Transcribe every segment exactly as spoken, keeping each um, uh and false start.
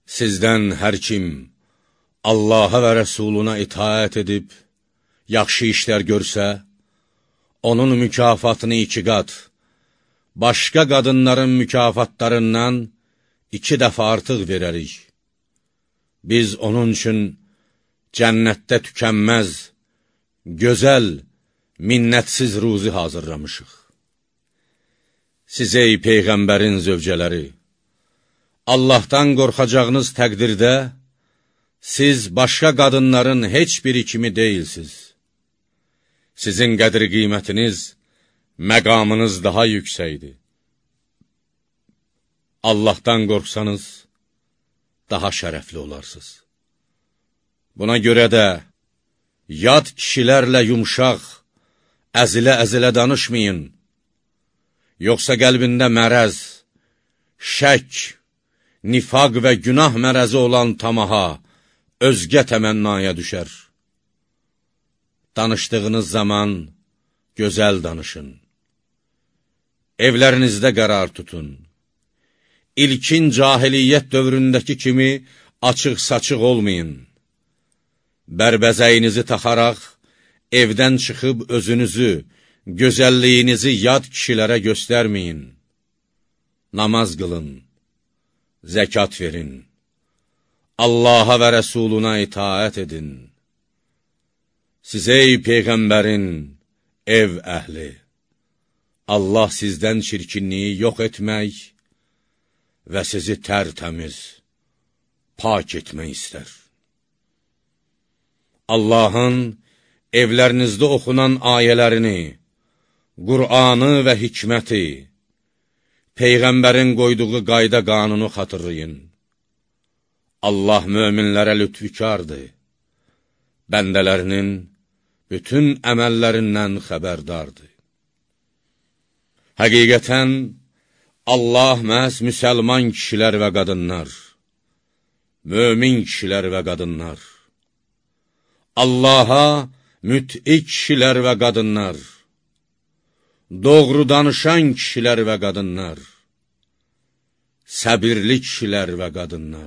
Sizdən hər kim Allaha və Rəsuluna itaət edib, yaxşı işlər görsə, onun mükafatını iki qat, başqa qadınların mükafatlarından iki dəfə artıq verərik. Biz onun üçün cənnətdə tükənməz, gözəl, minnətsiz ruzi hazırlamışıq. Siz ey Peyğəmbərin zövcələri, Allahdan qorxacağınız təqdirdə, siz başqa qadınların heç biri kimi deyilsiz. Sizin qədir qiymətiniz, məqamınız daha yüksəkdir. Allahdan qorxsanız, daha şərəfli olarsınız. Buna görə də, yad kişilərlə yumşaq, əzilə-əzilə danışmayın. Yoxsa qəlbində mərəz, şək, nifaq və günah mərəzi olan tamaha, özgə təmənnaya düşər. Danışdığınız zaman gözəl danışın. Evlərinizdə qərar tutun. İlkin cahiliyyət dövründəki kimi açıq-saçıq olmayın. Bərbəzəyinizi taxaraq, evdən çıxıb özünüzü, gözəlliyinizi yad kişilərə göstərməyin. Namaz qılın, zəkat verin. Allaha və Rəsuluna itaət edin. Siz ey Peyğəmbərin ev əhli, Allah sizdən çirkinliyi yox etmək və sizi tərtəmiz, pak etmək istər. Allahın evlərinizdə oxunan ayələrini, Qur'anı və hikməti, Peyğəmbərin qoyduğu qayda qanunu xatırlayın. Allah möminlərə lütfükardır, bəndələrinin bütün əməllərindən xəbərdardır. Həqiqətən, Allah məhz müsəlman kişilər və qadınlar, mömin kişilər və qadınlar, Allaha müt'i kişilər və qadınlar, doğru danışan kişilər və qadınlar, səbirli kişilər və qadınlar,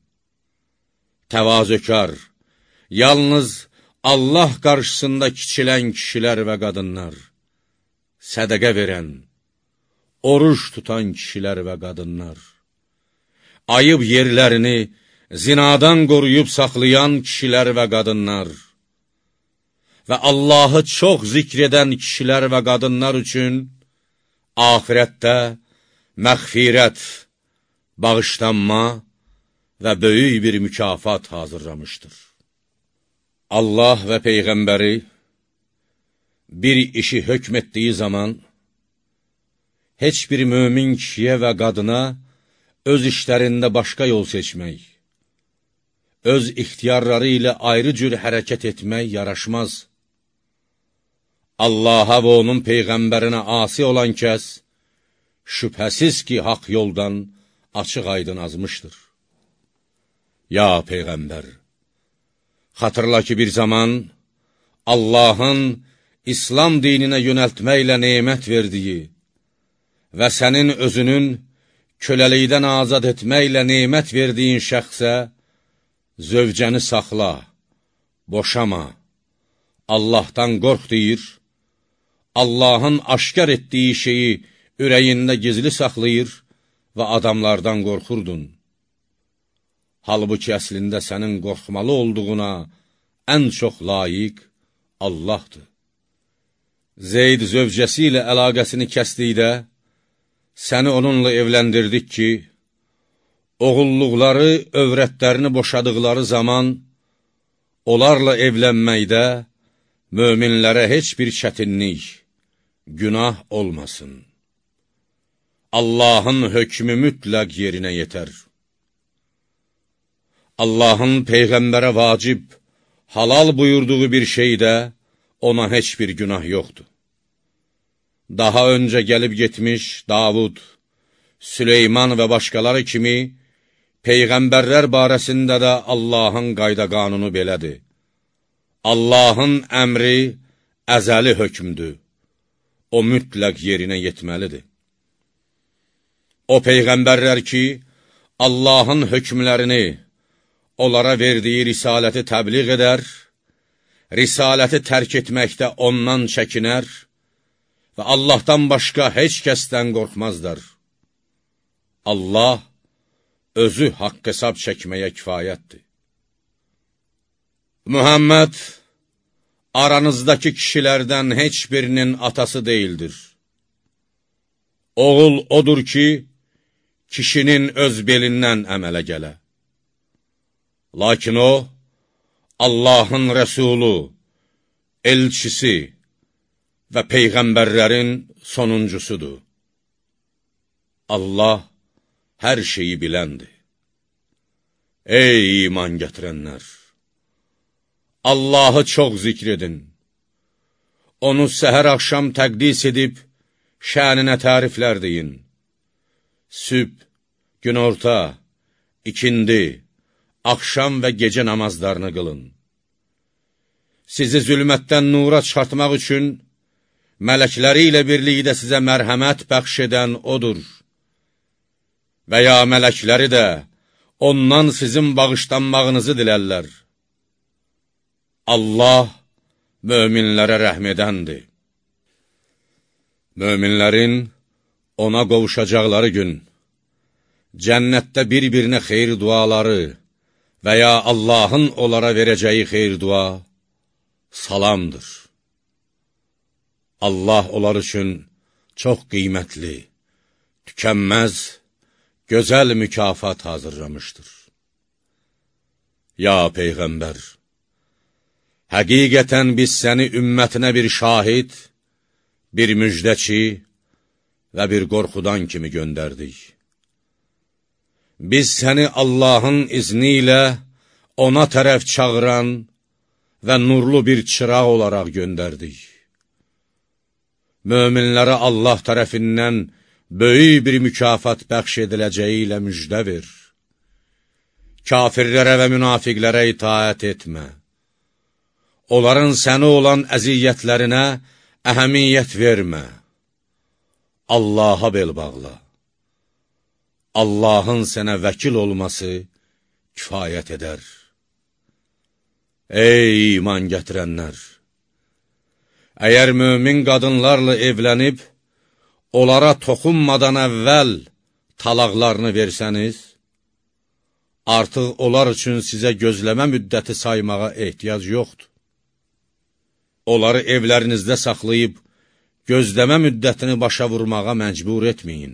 təvazökar, yalnız Allah qarşısında kiçilən kişilər və qadınlar, sədəqə verən, oruç tutan kişilər və qadınlar, ayıb yerlərini zinadan qoruyub saxlayan kişilər və qadınlar və Allahı çox zikr edən kişilər və qadınlar üçün axirətdə məğfirət, bağışlanma və böyük bir mükafat hazırlamışdır. Allah və Peyğəmbəri bir işi hökm etdiyi zaman, heç bir mömin kişiyə və qadına öz işlərində başqa yol seçmək, öz ixtiyarları ilə ayrı cür hərəkət etmək yaraşmaz. Allaha və onun Peyğəmbərinə asi olan kəs, şübhəsiz ki, haqq yoldan açıq aydın azmışdır. Ya Peyğəmbər, xatırla ki, bir zaman Allahın İslam dininə yönəltməklə nemət verdiyi və sənin özünün köləlikdən azad etməklə nemət verdiyin şəxsə, zövcəni saxla, boşama, Allahdan qorx deyir, Allahın aşkar etdiyi şeyi ürəyində gizli saxlayır və adamlardan qorxurdun. Halbuki əslində sənin qorxmalı olduğuna ən çox layiq Allahdır. Zeyd zövcəsi ilə əlaqəsini kəsdikdə, səni onunla evləndirdik ki, oğulluqları, övrətlərini boşadıqları zaman, onlarla evlənməkdə möminlərə heç bir çətinlik, günah olmasın. Allahın hökmü mütləq yerinə yetər. Allahın Peyğəmbərə vacib, halal buyurduğu bir şeydə ona heç bir günah yoxdur. Daha öncə gəlib getmiş Davud, Süleyman və başqaları kimi Peyğəmbərlər barəsində də Allahın qayda qanunu belədir. Allahın əmri əzəli hökmdür. O mütləq yerinə yetməlidir. O Peyğəmbərlər ki, Allahın hökmlərini, onlara verdiyi risaləti təbliğ edər, risaləti tərk etməkdə ondan çəkinər və Allahdan başqa heç kəsdən qorxmazlar. Allah özü haqq hesab çəkməyə kifayətdir. Muhammed aranızdakı kişilərdən heç birinin atası deyildir. Oğul odur ki, kişinin öz belindən əmələ gələ. Lakin o, Allahın rəsulu, elçisi və peyğəmbərlərin sonuncusudur. Allah hər şeyi biləndir. Ey iman gətirənlər! Allahı çox zikr edin. Onu səhər axşam təqdis edib, şəninə təriflər deyin. Sübh, günorta, ikindi, axşam və gecə namazlarını qılın. Sizi zülmətdən nura çıxartmaq üçün, mələkləri ilə birlikdə sizə mərhəmət bəxş edən odur. Və ya mələkləri də ondan sizin bağışlanmağınızı dilərlər. Allah möminlərə rəhm edəndir. Möminlərin ona qovuşacaqları gün, cənnətdə bir-birinə xeyir duaları və ya Allahın onlara verəcəyi xeyir dua salamdır. Allah onlar üçün çox qiymətli, tükənməz, gözəl mükafat hazırlamışdır. Ya Peyğəmbər! Həqiqətən biz səni ümmətinə bir şahid, bir müjdəçi və bir qorxudan kimi göndərdik. Biz səni Allahın izni ilə ona tərəf çağıran və nurlu bir çıraq olaraq göndərdik. Möminlərə Allah tərəfindən böyük bir mükafat bəxş ediləcəyi ilə müjdə ver. Kafirlərə və münafiqlərə itaət etmə. Onların səni olan əziyyətlərinə əhəmiyyət vermə. Allaha bel bağla. Allahın sənə vəkil olması kifayət edər. Ey iman gətirənlər! Əgər mömin qadınlarla evlənib, onlara toxunmadan əvvəl talaqlarını versəniz, artıq onlar üçün sizə gözləmə müddəti saymağa ehtiyac yoxdur. Onları evlərinizdə saxlayıb, gözləmə müddətini başa vurmağa məcbur etməyin.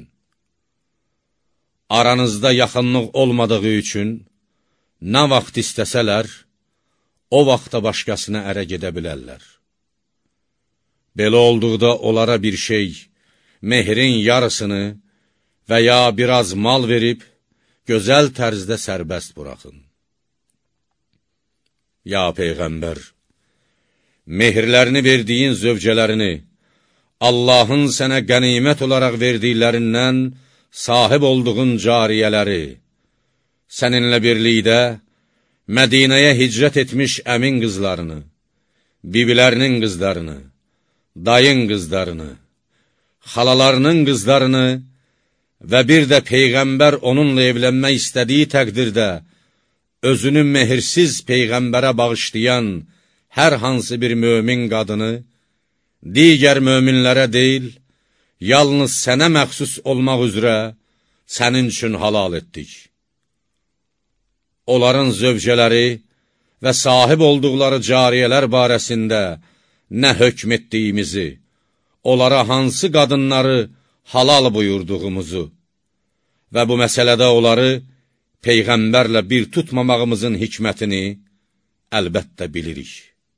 Aranızda yaxınlıq olmadığı üçün, nə vaxt istəsələr, o vaxta başqasına ərə gedə bilərlər. Belə olduqda onlara bir şey, mehrin yarısını və ya biraz mal verib, gözəl tərzdə sərbəst buraxın. Ya Peyğəmbər! Mehirlərini verdiyin zövcələrini, Allahın sənə qənimət olaraq verdiklərindən sahib olduğun cariyələri, səninlə birlikdə Mədinəyə hicrət etmiş əmin qızlarını, bibilərinin qızlarını, dayın qızlarını, xalalarının qızlarını və bir də Peyğəmbər onunla evlənmək istədiyi təqdirdə özünü mehirsiz Peyğəmbərə bağışlayan hər hansı bir mömin qadını, digər möminlərə deyil, yalnız sənə məxsus olmaq üzrə sənin üçün halal etdik. Onların zövcələri və sahib olduqları cariyələr barəsində nə hökm etdiyimizi, onlara hansı qadınları halal buyurduğumuzu və bu məsələdə onları Peyğəmbərlə bir tutmamağımızın hikmətini əlbəttə bilirik.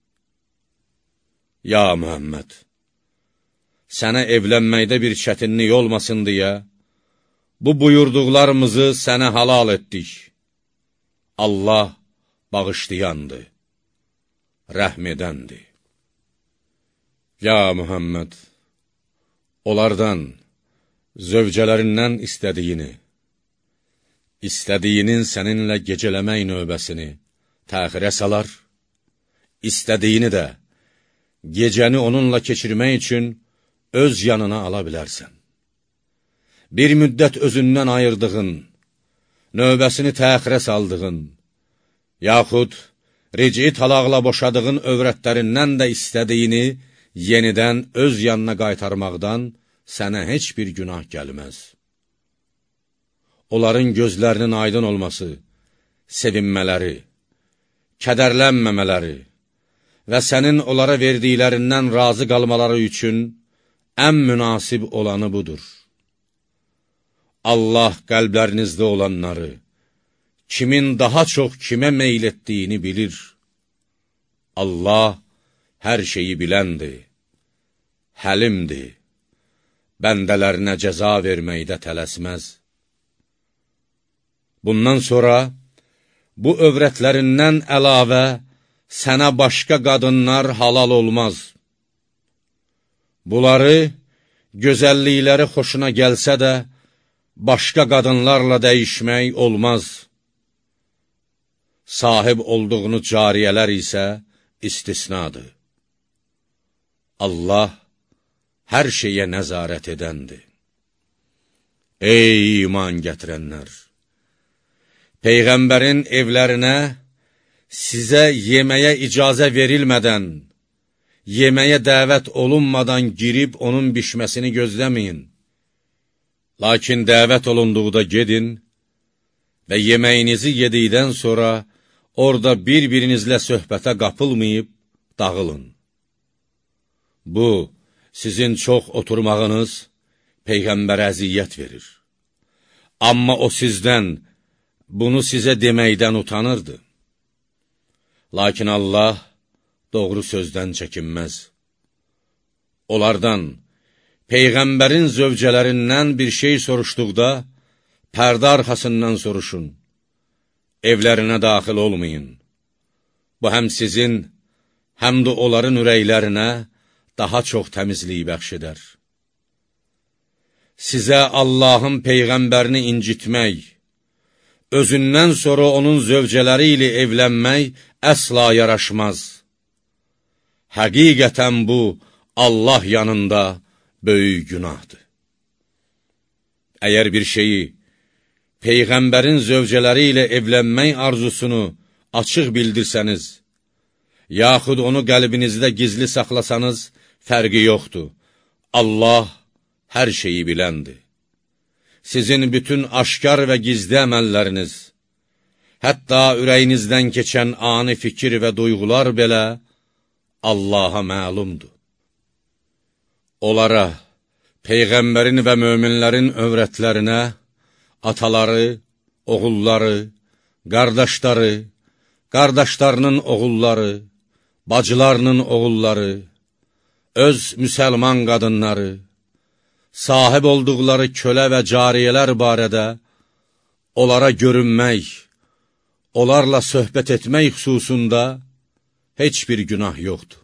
Ya Muhammed! Sənə evlənməkdə bir çətinlik olmasın deyə, bu buyurduqlarımızı sənə halal etdik. Allah bağışlayandır, rəhm edəndir. Ya Muhammed! Onlardan, zövcələrindən istədiyini, istədiyinin səninlə gecələmək növbəsini təxirə salar, istədiyini də gecəni onunla keçirmək üçün öz yanına ala bilərsən. Bir müddət özündən ayırdığın, növbəsini təxirə saldığın, yaxud rici talaqla boşadığın övrətlərindən də istədiyini yenidən öz yanına qaytarmaqdan sənə heç bir günah gəlməz. Onların gözlərinin aydın olması, sevinmələri, kədərlənməmələri və sənin onlara verdiklərindən razı qalmaları üçün ən münasib olanı budur. Allah qəlblərinizdə olanları, kimin daha çox kimə meyl etdiyini bilir. Allah hər şeyi biləndir, həlimdir, bəndələrinə cəza verməkdə tələsməz. Bundan sonra, bu övrətlərindən əlavə sənə başqa qadınlar halal olmaz. Bunları, gözəllikləri xoşuna gəlsə də, başqa qadınlarla dəyişmək olmaz. Sahib olduğunu cariyələr isə istisnadır. Allah hər şeyə nəzarət edəndir. Ey iman gətirənlər! Peyğəmbərin evlərinə sizə yeməyə icazə verilmədən, yeməyə dəvət olunmadan girib onun bişməsini gözləməyin. Lakin dəvət olunduqda gedin və yeməyinizi yedikdən sonra orada bir-birinizlə söhbətə qapılmayıb dağılın. Bu, sizin çox oturmağınız Peyğəmbərə əziyyət verir. Amma o sizdən, bunu sizə deməkdən utanırdı. Lakin Allah doğru sözdən çəkinməz. Onlardan, Peyğəmbərin zövcələrindən bir şey soruşduqda, pərdə arxasından soruşun, evlərinə daxil olmayın. Bu, həm sizin, həm də onların ürəklərinə daha çox təmizliyi bəxş edər. Sizə Allahın Peyğəmbərini incitmək, özündən sonra onun zövcələri ilə evlənmək əsla yaraşmaz. Həqiqətən bu, Allah yanında böyük günahdır. Əgər bir şeyi, Peyğəmbərin zövcələri ilə evlənmək arzusunu açıq bildirsəniz, yaxud onu qəlbinizdə gizli saxlasanız, fərqi yoxdur. Allah hər şeyi biləndir. Sizin bütün aşkar və gizli əməlləriniz, hətta ürəyinizdən keçən ani fikir və duyğular belə Allaha məlumdur. Onlara, Peyğəmbərin və möminlərin övrətlərinə, ataları, oğulları, qardaşları, qardaşlarının oğulları, bacılarının oğulları, öz müsəlman qadınları, sahib olduqları kölə və cariyələr barədə onlara görünmək, onlarla söhbət etmək xüsusunda heç bir günah yoxdur.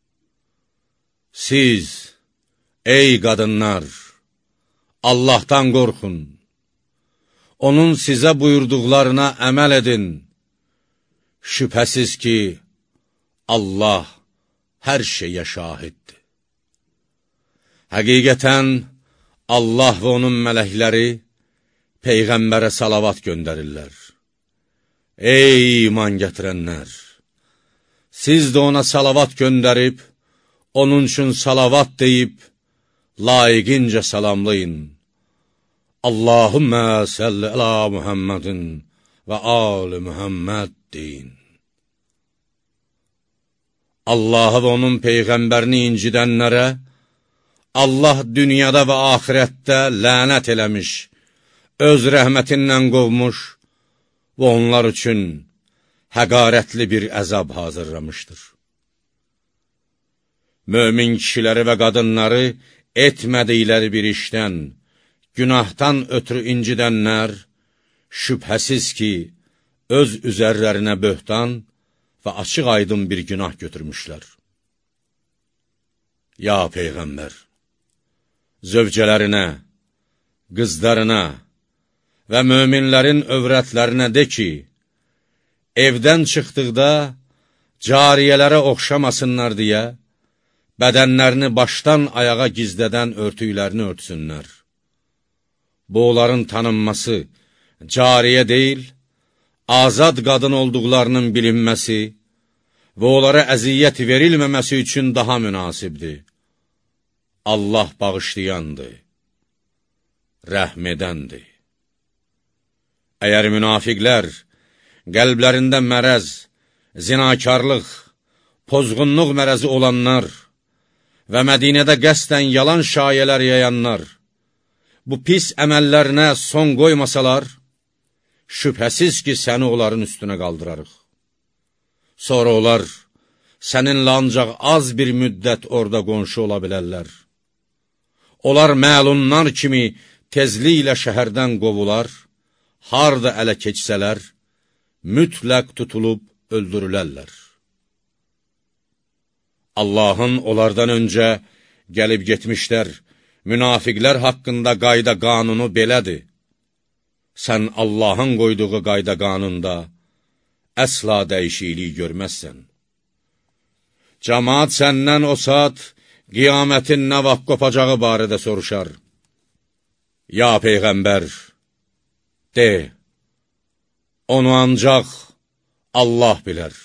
Siz, ey qadınlar, Allahdan qorxun, onun sizə buyurduqlarına əməl edin. Şübhəsiz ki, Allah hər şeyə şahiddir. Həqiqətən, Allah və onun mələkləri Peyğəmbərə salavat göndərirlər. Ey iman gətirənlər! Siz də ona salavat göndərib, onun üçün salavat deyib, layiqincə salamlayın. Allahümmə səlli əla Muhammedin və ali Muhammed deyin. Allahı və onun Peyğəmbərini incidənlərə Allah dünyada və axirətdə lənət eləmiş, öz rəhmətindən qovmuş və onlar üçün həqarətli bir əzab hazırlamışdır. Mömin kişiləri və qadınları etmədikləri bir işdən, günahdan ötürü incidənlər, şübhəsiz ki, öz üzərlərinə böhtan və açıq aydın bir günah götürmüşlər. Ya Peyğəmbər! Zövcələrinə, qızlarına və möminlərin övrətlərinə de ki, evdən çıxdıqda cariyələrə oxşamasınlar deyə, bədənlərini başdan ayağa gizlədən örtüklərini örtsünlər. Bu, onların tanınması, cariyə deyil, azad qadın olduqlarının bilinməsi və onlara əziyyət verilməməsi üçün daha münasibdir. Allah bağışlayandır, rəhm edəndir. Əgər münafiqlər qəlblərində mərəz, zinakarlıq, pozğunluq mərəzi olanlar və Mədinədə qəsdən yalan şayələr yayanlar bu pis əməllərinə son qoymasalar, şübhəsiz ki, səni onların üstünə qaldırarıq. Sonra onlar səninlə ancaq az bir müddət orada qonşu ola bilərlər. Onlar məlunlar kimi tezliklə şəhərdən qovular, harda ələ keçsələr, mütləq tutulub öldürülərlər. Allahın onlardan öncə gəlib getmişlər, münafiqlər haqqında qayda qanunu belədir. Sən Allahın qoyduğu qayda qanunda əsla dəyişiklik görməzsən. Cəmaat səndən o saat qiyamətin nə vaxt qopacağı barədə soruşar. Ya Peyğəmbər, de, onu ancaq Allah bilər.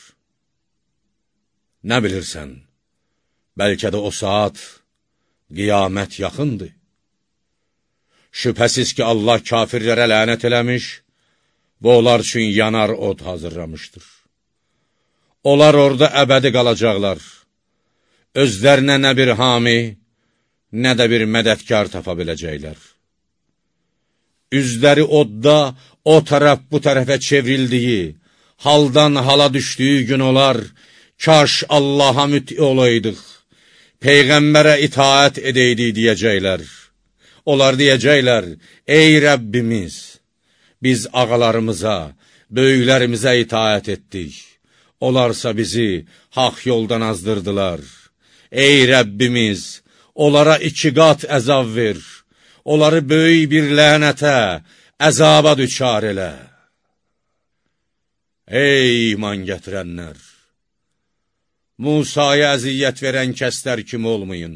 Nə bilirsən? Bəlkə də o saat qiyamət yaxındır. Şübhəsiz ki, Allah kafirlərə lənət eləmiş və onlar üçün yanar od hazırlamışdır. Onlar orada əbədi qalacaqlar. Özlərinə nə bir hami, nə də bir mədədkar tapa biləcəklər. Üzləri odda o tərəf bu tərəfə çevrildiyi, haldan hala düşdüyü gün olar, kaş Allaha müti olaydıq, Peyğəmbərə itaət edəydik deyəcəklər. Onlar deyəcəklər, ey Rəbbimiz, biz ağalarımıza, böyüklərimizə itaət etdik. Onlarsa bizi haq yoldan azdırdılar. Ey Rəbbimiz, onlara iki qat əzab ver. Onları böyük bir lənətə, əzaba düçar elə. Ey iman gətirənlər! Musaya əziyyət verən kəslər kimi olmayın.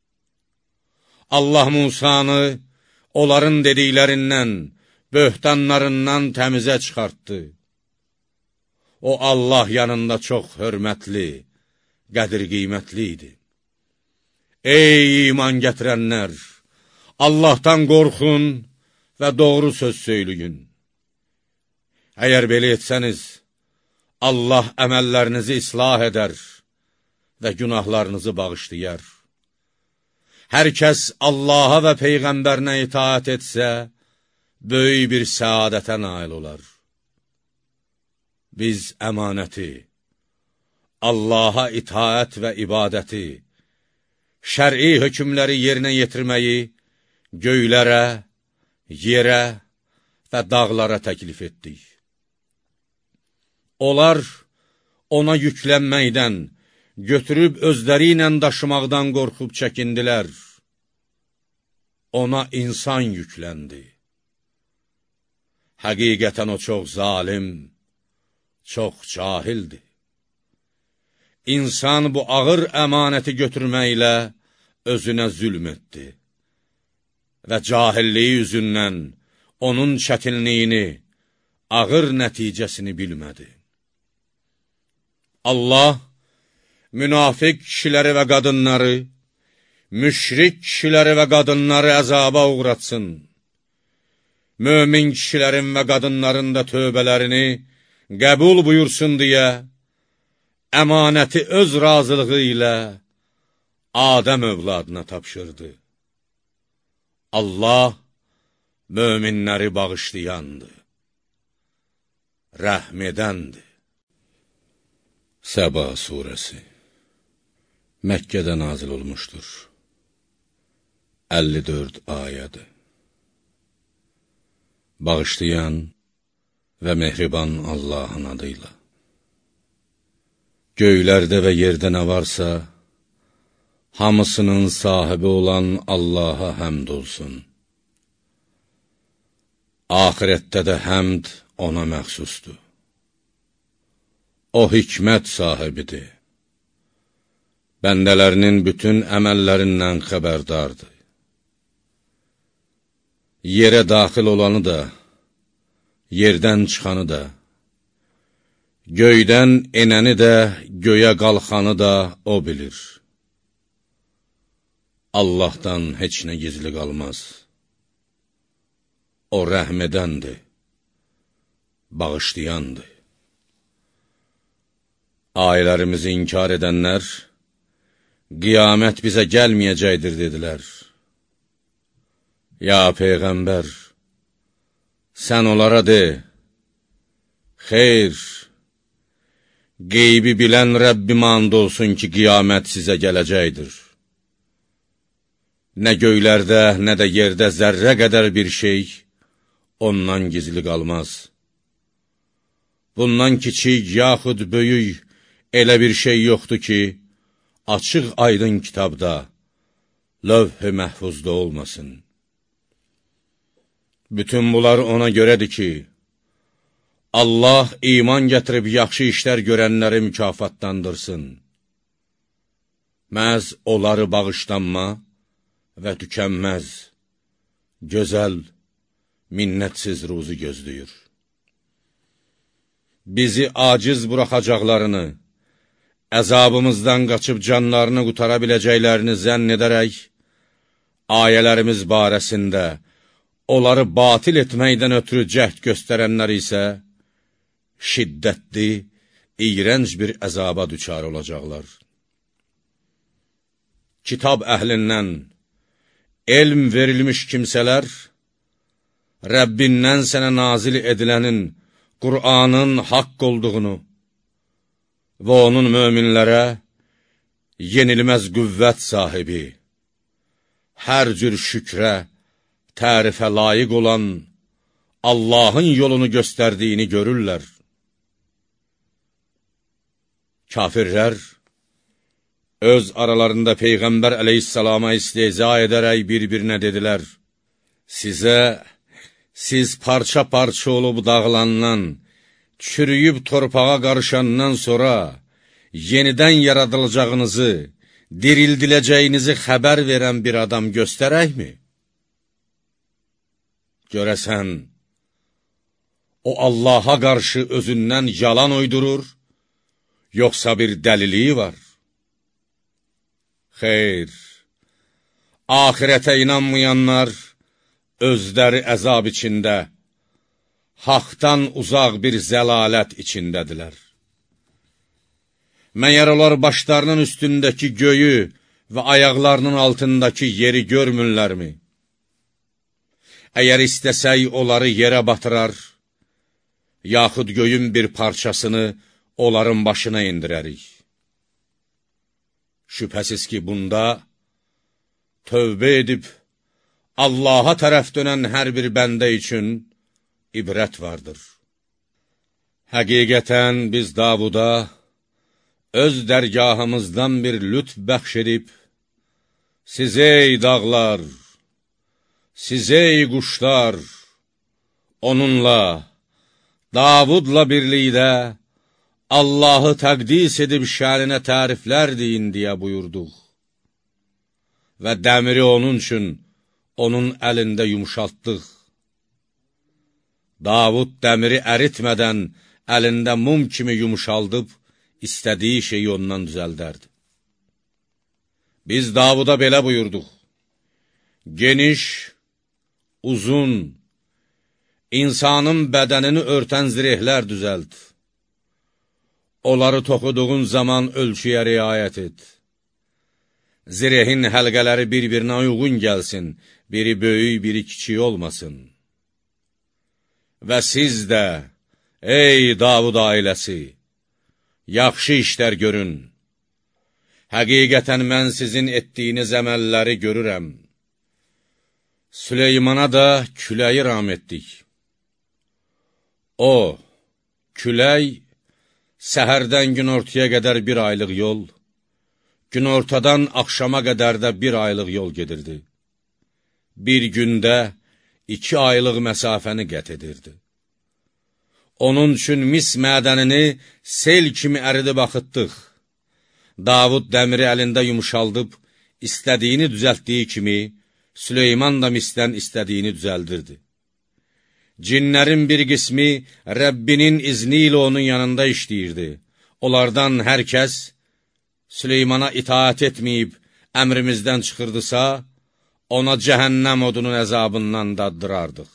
Allah Musanı onların dediklərindən, böhtanlarından təmizə çıxartdı. O Allah yanında çox hörmətli, qədir qiymətli idi. Ey iman gətirənlər! Allahdan qorxun və doğru söz söyləyin. Əgər belə etsəniz, Allah əməllərinizi islah edər və günahlarınızı bağışlayar. Hər kəs Allaha və Peyğəmbərinə itaət etsə, böyük bir səadətə nail olar. Biz əmanəti, Allaha itaət və ibadəti, şər'i hökmləri yerinə yetirməyi göylərə, yerə və dağlara təklif etdik. Onlar ona yüklənməkdən, götürüb özləri ilə daşımaqdan qorxub çəkindilər. Ona insan yükləndi. Həqiqətən o çox zalim, çox cahildir. İnsan bu ağır əmanəti götürməklə özünə zülm etdi və cahilliyi üzündən onun çətinliyini, ağır nəticəsini bilmədi. Allah, münafiq kişiləri və qadınları, müşrik kişiləri və qadınları əzaba uğratsın. Mömin kişilərin və qadınların da tövbələrini qəbul buyursun deyə, əmanəti öz razılığı ilə Adəm övladına tapşırdı. Allah möminləri bağışlayandır, rəhm edəndir. Səba surəsi Məkkədə nazil olmuşdur. əlli dörd ayədir. Bağışlayan və mehriban Allahın adıyla. Göylərdə və yerdə nə varsa, hamısının sahibi olan Allaha həmd olsun. Ahirətdə də həmd ona məxsusdur. O hikmət sahibidir. Bəndələrinin bütün əməllərindən xəbərdardır. Yerə daxil olanı da, yerdən çıxanı da, göydən enəni də, göyə qalxanı da o bilir. Allahdan heç nə gizli qalmaz. O rəhm edəndir, bağışlayandır. Ayələrimizi inkar edənlər, qiyamət bizə gəlməyəcəkdir, dedilər. Ya Peyğəmbər, sən onlara de, xeyr, qeybi bilən Rəbbim and olsun ki, qiyamət sizə gələcəkdir. Nə göylərdə, nə də yerdə zərrə qədər bir şey ondan gizli qalmaz. Bundan kiçik, yaxud böyük elə bir şey yoxdur ki, açıq aydın kitabda, lövh-i məhfuzda olmasın. Bütün bunlar ona görədir ki, Allah iman gətirib yaxşı işlər görənləri mükafatlandırsın. Məhz onları bağışlanma və tükənməz, gözəl, minnətsiz ruzu gözləyir. Bizi aciz buraxacaqlarını, əzabımızdan qaçıb canlarını qutara biləcəklərini zənn edərək, ayələrimiz barəsində onları batil etməkdən ötürü cəhd göstərənlər isə şiddətli, iyrənc bir əzaba düçar olacaqlar. Kitab əhlindən elm verilmiş kimsələr, Rəbbindən sənə nazil edilənin, Qur'anın haqq olduğunu və onun möminlərə yenilməz qüvvət sahibi, hər cür şükrə, tərifə layiq olan Allahın yolunu göstərdiyini görürlər. Kafirlər, öz aralarında Peyğəmbər əleyhissalama istehza edərək bir-birinə dedilər, sizə, siz parça-parça olub dağılandan, çürüyüb torpağa qarışandan sonra yenidən yaradılacağınızı, dirildiləcəyinizi xəbər verən bir adam göstərəkmi? Görəsən, o Allaha qarşı özündən yalan uydurur, yoxsa bir dəliliyi var? Xeyr, ahirətə inanmayanlar, özləri əzab içində, haqdan uzaq bir zəlalət içindədirlər. Məyər onlar başlarının üstündəki göyü və ayaqlarının altındakı yeri görmürlərmi? Əgər istəsək onları yerə batırar, yaxud göyün bir parçasını onların başına indirərik. Şübhəsiz ki, bunda tövbə edib, Allaha tərəf dönən hər bir bəndə üçün ibrət vardır. Həqiqətən biz Davuda öz dərgahımızdan bir lütf bəxş edib, siz ey dağlar, siz ey quşlar, onunla, Davudla birlikdə Allahı təqdis edib şəninə təriflər deyin deyə buyurduq. Və dəmiri onun üçün onun əlində yumşaltdıq. Davud dəmiri əritmədən əlində mum kimi yumşaldıb, istədiyi şeyi ondan düzəldərdi. Biz Davuda belə buyurduq, geniş, uzun, insanın bədənini örtən zirehlər düzəld. Onları toxuduğun zaman ölçüyə riayət et. Zirehin həlqələri bir-birinə uyğun gəlsin, biri böyük, biri kiçik olmasın. Və siz də, ey Davud ailəsi, yaxşı işlər görün. Həqiqətən mən sizin etdiyiniz əməlləri görürəm. Süleymana da küləyi ram etdik. O, küləy, səhərdən günortaya qədər bir aylıq yol, günortadan axşama qədər də bir aylıq yol gedirdi. Bir gündə iki aylıq məsafəni qət edirdi. Onun üçün mis mədənini sel kimi əridib axıtdıq. Davud dəmiri əlində yumuşaldıb, istədiyini düzəltdiyi kimi, Süleyman da misdən istədiyini düzəldirdi. Cinlərin bir qismi Rəbbinin izni ilə onun yanında işləyirdi. Onlardan hər kəs Süleymana itaət etməyib əmrimizdən çıxırdısa, ona cəhənnəm odunun əzabından daddırardıq.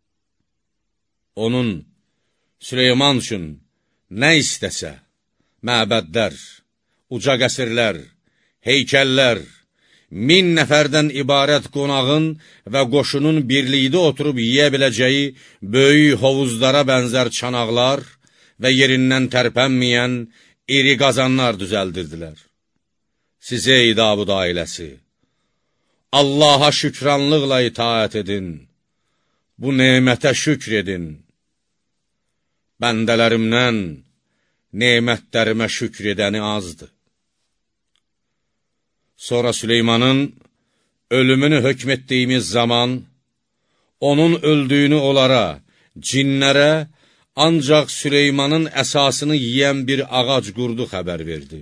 Onun, Süleyman üçün nə istəsə, məbədlər, uca qəsrlər, heykəllər, min nəfərdən ibarət qonağın və qoşunun birlikdə oturub yiyə biləcəyi böyük hovuzlara bənzər çanaqlar və yerindən tərpənməyən iri qazanlar düzəldirdilər. Sizə ey Davud ailəsi, Allaha şükranlıqla itaət edin, bu nemətə şükr edin. Bəndələrimdən nemətlərimə şükr edəni azdır. Sonra Süleymanın ölümünü hökm etdiyimiz zaman, onun öldüyünü onlara, cinlərə, ancaq Süleymanın əsasını yiyən bir ağac qurdu xəbər verdi.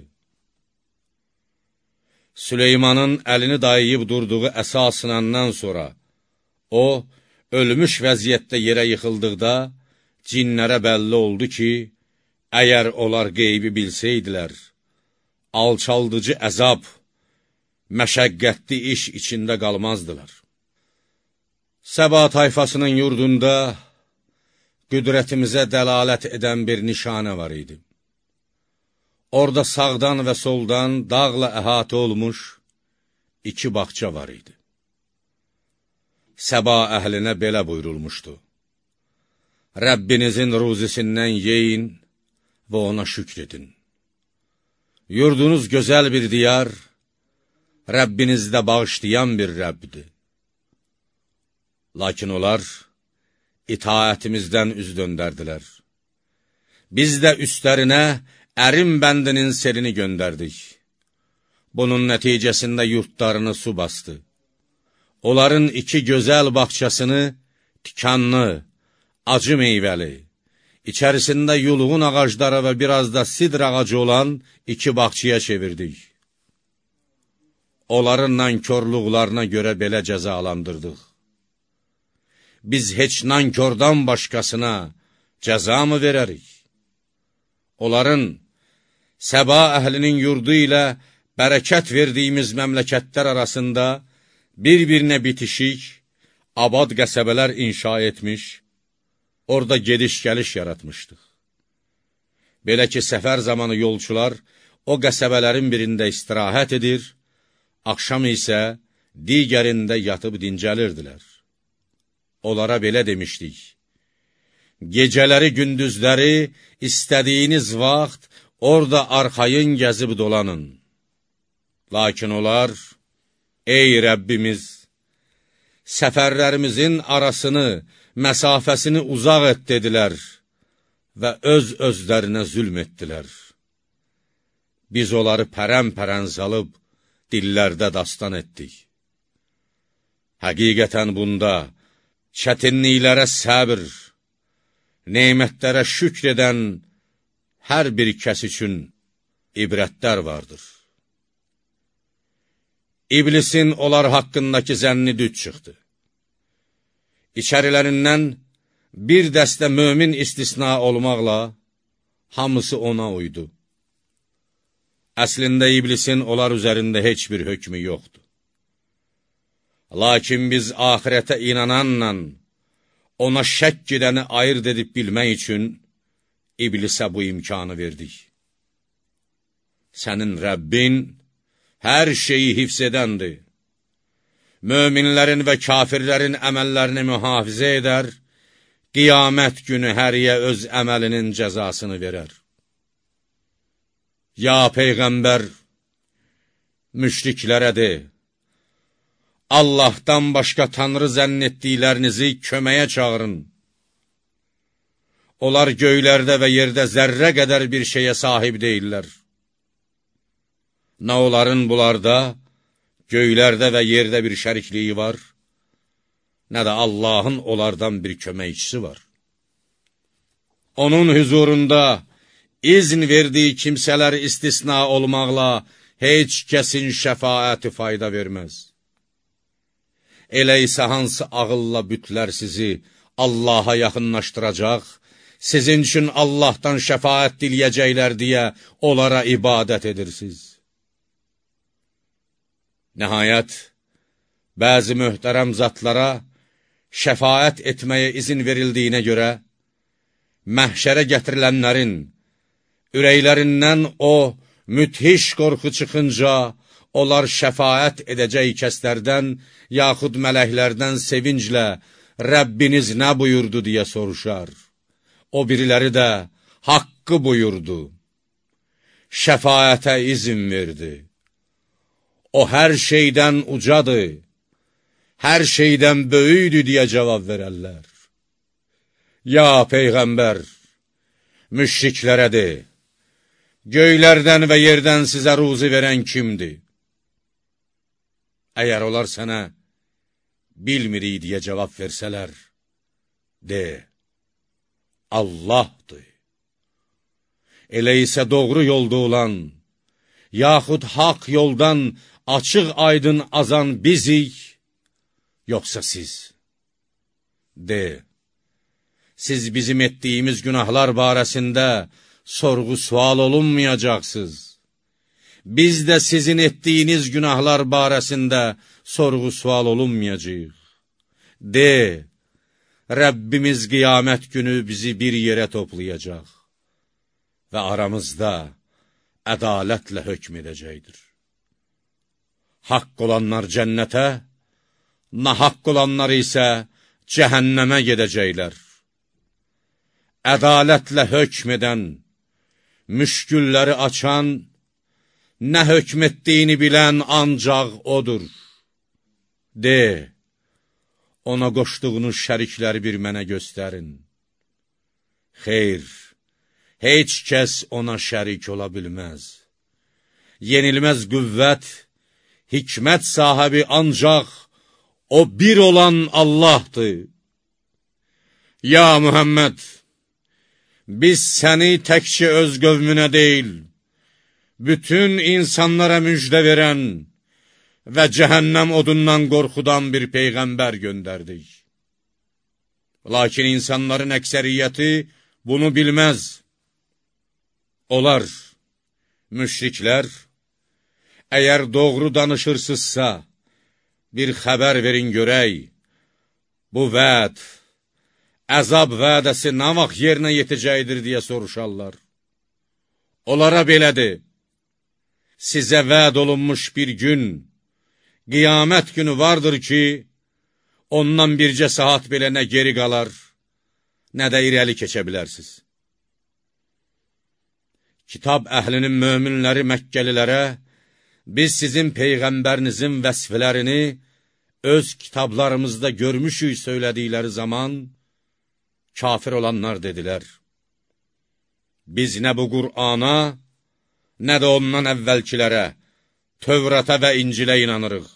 Süleymanın əlini dayayıb durduğu əsasınandan sonra, o, ölmüş vəziyyətdə yerə yıxıldıqda, cinlərə bəlli oldu ki, əgər onlar qeybi bilsəydilər, alçaldıcı əzab, məşəqqətli iş içində qalmazdılar. Səba tayfasının yurdunda qüdrətimizə dəlalət edən bir nişanə var idi. Orada sağdan və soldan dağla əhatə olmuş iki bağça var idi. Səba əhlinə belə buyurulmuşdu: Rəbbinizin ruzisindən yeyin və ona şükr edin. Yurdunuz gözəl bir diyar, Rəbbinizdə bağışlayan bir Rəbbidir. Lakin onlar itaətimizdən üz döndərdilər. Biz də üstlərinə ərim bəndinin selini göndərdik. Bunun nəticəsində yurtlarını su bastı. Onların iki gözəl bağçasını tikanlı, acı meyvəli, içərisində yulğun ağacları və biraz da sidr ağacı olan iki bağçaya çevirdik. Onların nankörlüklarına görə belə cəzalandırdıq. Biz heç nankördan başqasına cəza mı verərik? Onların Səba əhlinin yurdu ilə bərəkət verdiyimiz məmləkətlər arasında bir-birinə bitişik, abad qəsəbələr inşa etmiş, orada gediş-gəliş yaratmışdıq. Belə ki, səfər zamanı yolçular o qəsəbələrin birində istirahət edir, axşam isə digərində yatıb dincəlirdilər. Onlara belə demişdik: gecələri, gündüzləri istədiyiniz vaxt orada arxayın gəzib dolanın. Lakin onlar, ey Rəbbimiz, səfərlərimizin arasını, məsafəsini uzaq et dedilər və öz-özlərinə zülm etdilər. Biz onları pərən-pərən salıb, dillərdə dastan etdik. Həqiqətən bunda çətinliklərə səbr, nemətlərə şükr edən hər bir kəs üçün ibrətlər vardır. İblisin onlar haqqındakı zənni düz çıxdı. İçərilərindən bir dəstə mömin istisna olmaqla hamısı ona uydu. Əslində iblisin onlar üzərində heç bir hökmü yoxdur. Lakin biz ahirətə inananla ona şəkk edəni ayırt edib bilmək üçün iblisə bu imkanı verdik. Sənin Rəbbin hər şeyi hifz edəndir. Möminlərin və kafirlərin əməllərini mühafizə edər, qiyamət günü həriyə öz əməlinin cəzasını verər. Ya Peyğəmbər, müşriklərə de, Allahdan başqa tanrı zənn etdiklərinizi köməyə çağırın. Onlar göylərdə və yerdə zərrə qədər bir şeyə sahib deyirlər. Nə onların bunlarda, göylərdə və yerdə bir şərikliyi var, nə də Allahın onlardan bir köməkçisi var. Onun hüzurunda izn verdiyi kimsələr istisna olmaqla heç kəsin şəfaəti fayda verməz. Elə isə hansı ağılla bütlər sizi Allaha yaxınlaşdıracaq, sizin üçün Allahdan şəfaət diləyəcəklər deyə onlara ibadət edirsiniz. Nəhayət, bəzi möhtərəm zatlara şəfaət etməyə izin verildiyinə görə, məhşərə gətirilənlərin ürəklərindən o müthiş qorxu çıxınca, onlar şəfaət edəcək kəslərdən, yaxud mələklərdən sevinclə, Rəbbiniz nə buyurdu deyə soruşar. O biriləri də haqqı buyurdu. Şəfaətə izin verdi. O hər şeydən ucadır, hər şeydən böyüdür deyə cavab verərlər. Ya Peyğəmbər, müşriklərə de, göylərdən və yerdən sizə ruzi verən kimdir? Əgər onlar sənə bilmirik deyə cavab versələr, de, Allahdır. Elə isə doğru yolda olan, yaxud haqq yoldan açıq aydın azan bizik, yoxsa siz? De, siz bizim etdiyimiz günahlar barəsində sorğu-sual olunmayacaqsınız. Biz də sizin etdiyiniz günahlar barəsində sorğu-sual olunmayacaq. De, Rəbbimiz qiyamət günü bizi bir yerə toplayacaq və aramızda ədalətlə hökm edəcəkdir. Haqq olanlar cənnətə, nahaqq olanlar isə cəhənnəmə gedəcəklər. Ədalətlə hökm edən, müşkülləri açan, nə hökm etdiyini bilən ancaq odur. De, ona qoşduğunuz şərikləri bir mənə göstərin. Xeyr, heç kəs ona şərik ola bilməz. Yenilməz qüvvət, hikmət sahibi ancaq o bir olan Allahdır. Ya Muhammed, biz səni təkcə öz qövmünə deyil, bütün insanlara müjdə verən və cəhənnəm odundan qorxudan bir Peyğəmbər göndərdik. Lakin insanların əksəriyyəti bunu bilməz. Onlar, müşriklər, əgər doğru danışırsızsa, bir xəbər verin görək, bu vəd, əzab vədəsi nə vaxt yerinə yetəcəkdir deyə soruşarlar. Onlara belədir, sizə vəd olunmuş bir gün, qiyamət günü vardır ki, ondan bircə saat belə nə geri qalar, nə də irəli keçə bilərsiniz. Kitab əhlinin möminləri Məkkəlilərə, biz sizin Peyğəmbərinizin vəsflərini öz kitablarımızda görmüşük söylədikləri zaman, kafir olanlar dedilər. Biz nə bu Qur'ana, nə də ondan əvvəlkilərə, Tövrata və İncilə inanırıq.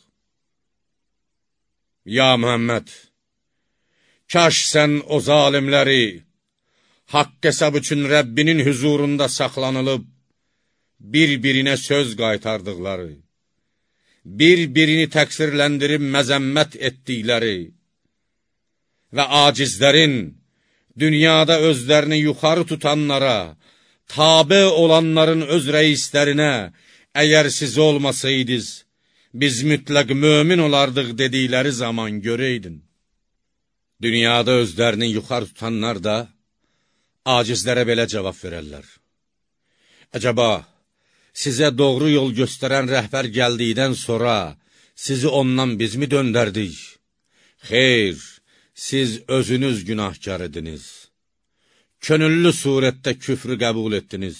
Ya Muhammed, kaş sən o zalimləri, haqq hesab üçün Rəbbinin hüzurunda saxlanılıb, bir-birinə söz qaytardıqları, bir-birini təqsirləndirib məzəmmət etdikləri və acizlərin, dünyada özlərini yuxarı tutanlara, tabe olanların öz rəislərinə, əgər siz olmasaydınız, biz mütləq mömin olardıq dedikləri zaman görəydin. Dünyada özlərini yuxarı tutanlar da, acizlərə belə cavab verərlər. Əcəba, sizə doğru yol göstərən rəhbər gəldikdən sonra, sizi ondan biz mi döndərdik? Xeyr, siz özünüz günahkar ediniz. Könüllü surətdə küfrü qəbul etdiniz.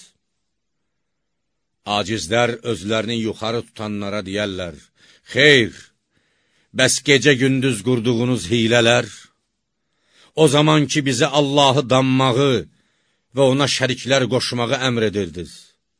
Acizlər özlərini yuxarı tutanlara deyərlər, xeyr, bəs gecə-gündüz qurduğunuz hilələr, o zaman ki bizə Allahı danmağı və ona şəriklər qoşmağı əmr edirdiniz.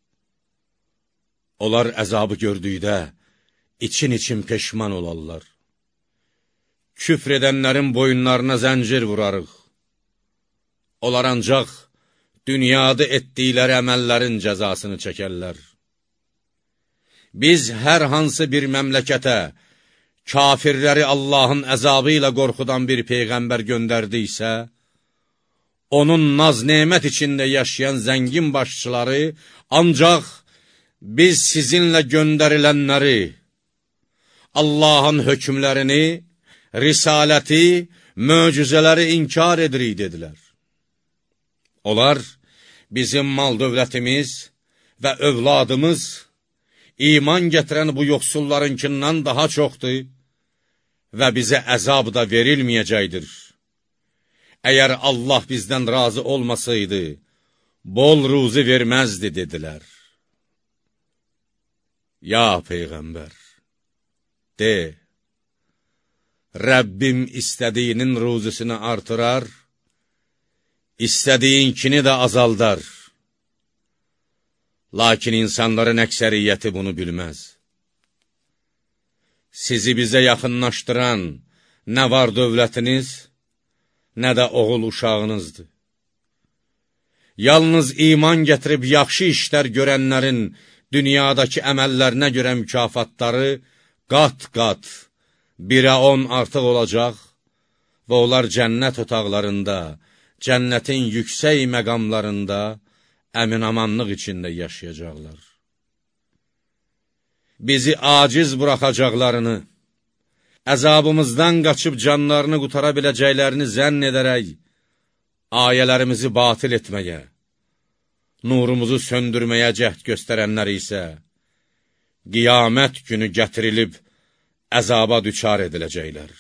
Onlar əzabı gördükdə, için-için peşman olarlar. Küfr edənlərin boyunlarına zəncir vurarıq. Onlar ancaq dünyada etdikləri əməllərin cəzasını çəkərlər. Biz hər hansı bir məmləkətə kafirləri Allahın əzabı ilə qorxudan bir peyğəmbər göndərdiysə, onun naz-nemət içində yaşayan zəngin başçıları ancaq biz sizinlə göndərilənləri, Allahın hökmlərini, risaləti, möcüzələri inkar edirik, dedilər. Onlar bizim mal dövlətimiz və övladımız iman gətirən bu yoxsullarınkindən daha çoxdur və bizə əzab da verilməyəcəkdir. Əgər Allah bizdən razı olmasaydı, bol ruzi verməzdi, dedilər. Ya Peyğəmbər, de, Rəbbim istədiyinin ruzisini artırar, istədiyinkini də azaldar. Lakin insanların əksəriyyəti bunu bilməz. Sizi bizə yaxınlaşdıran nə var dövlətiniz, nə də oğul uşağınızdır. Yalnız iman gətirib yaxşı işlər görənlərin dünyadakı əməllərinə görə mükafatları qat-qat, birə on artıq olacaq və onlar cənnət otaqlarında, cənnətin yüksək məqamlarında əmin-amanlıq içində yaşayacaqlar. Bizi aciz buraxacaqlarını, əzabımızdan qaçıb canlarını qutara biləcəklərini zənn edərək, ayələrimizi batil etməyə, nurumuzu söndürməyə cəhd göstərənlər isə, qiyamət günü gətirilib, əzaba düçar ediləcəklər.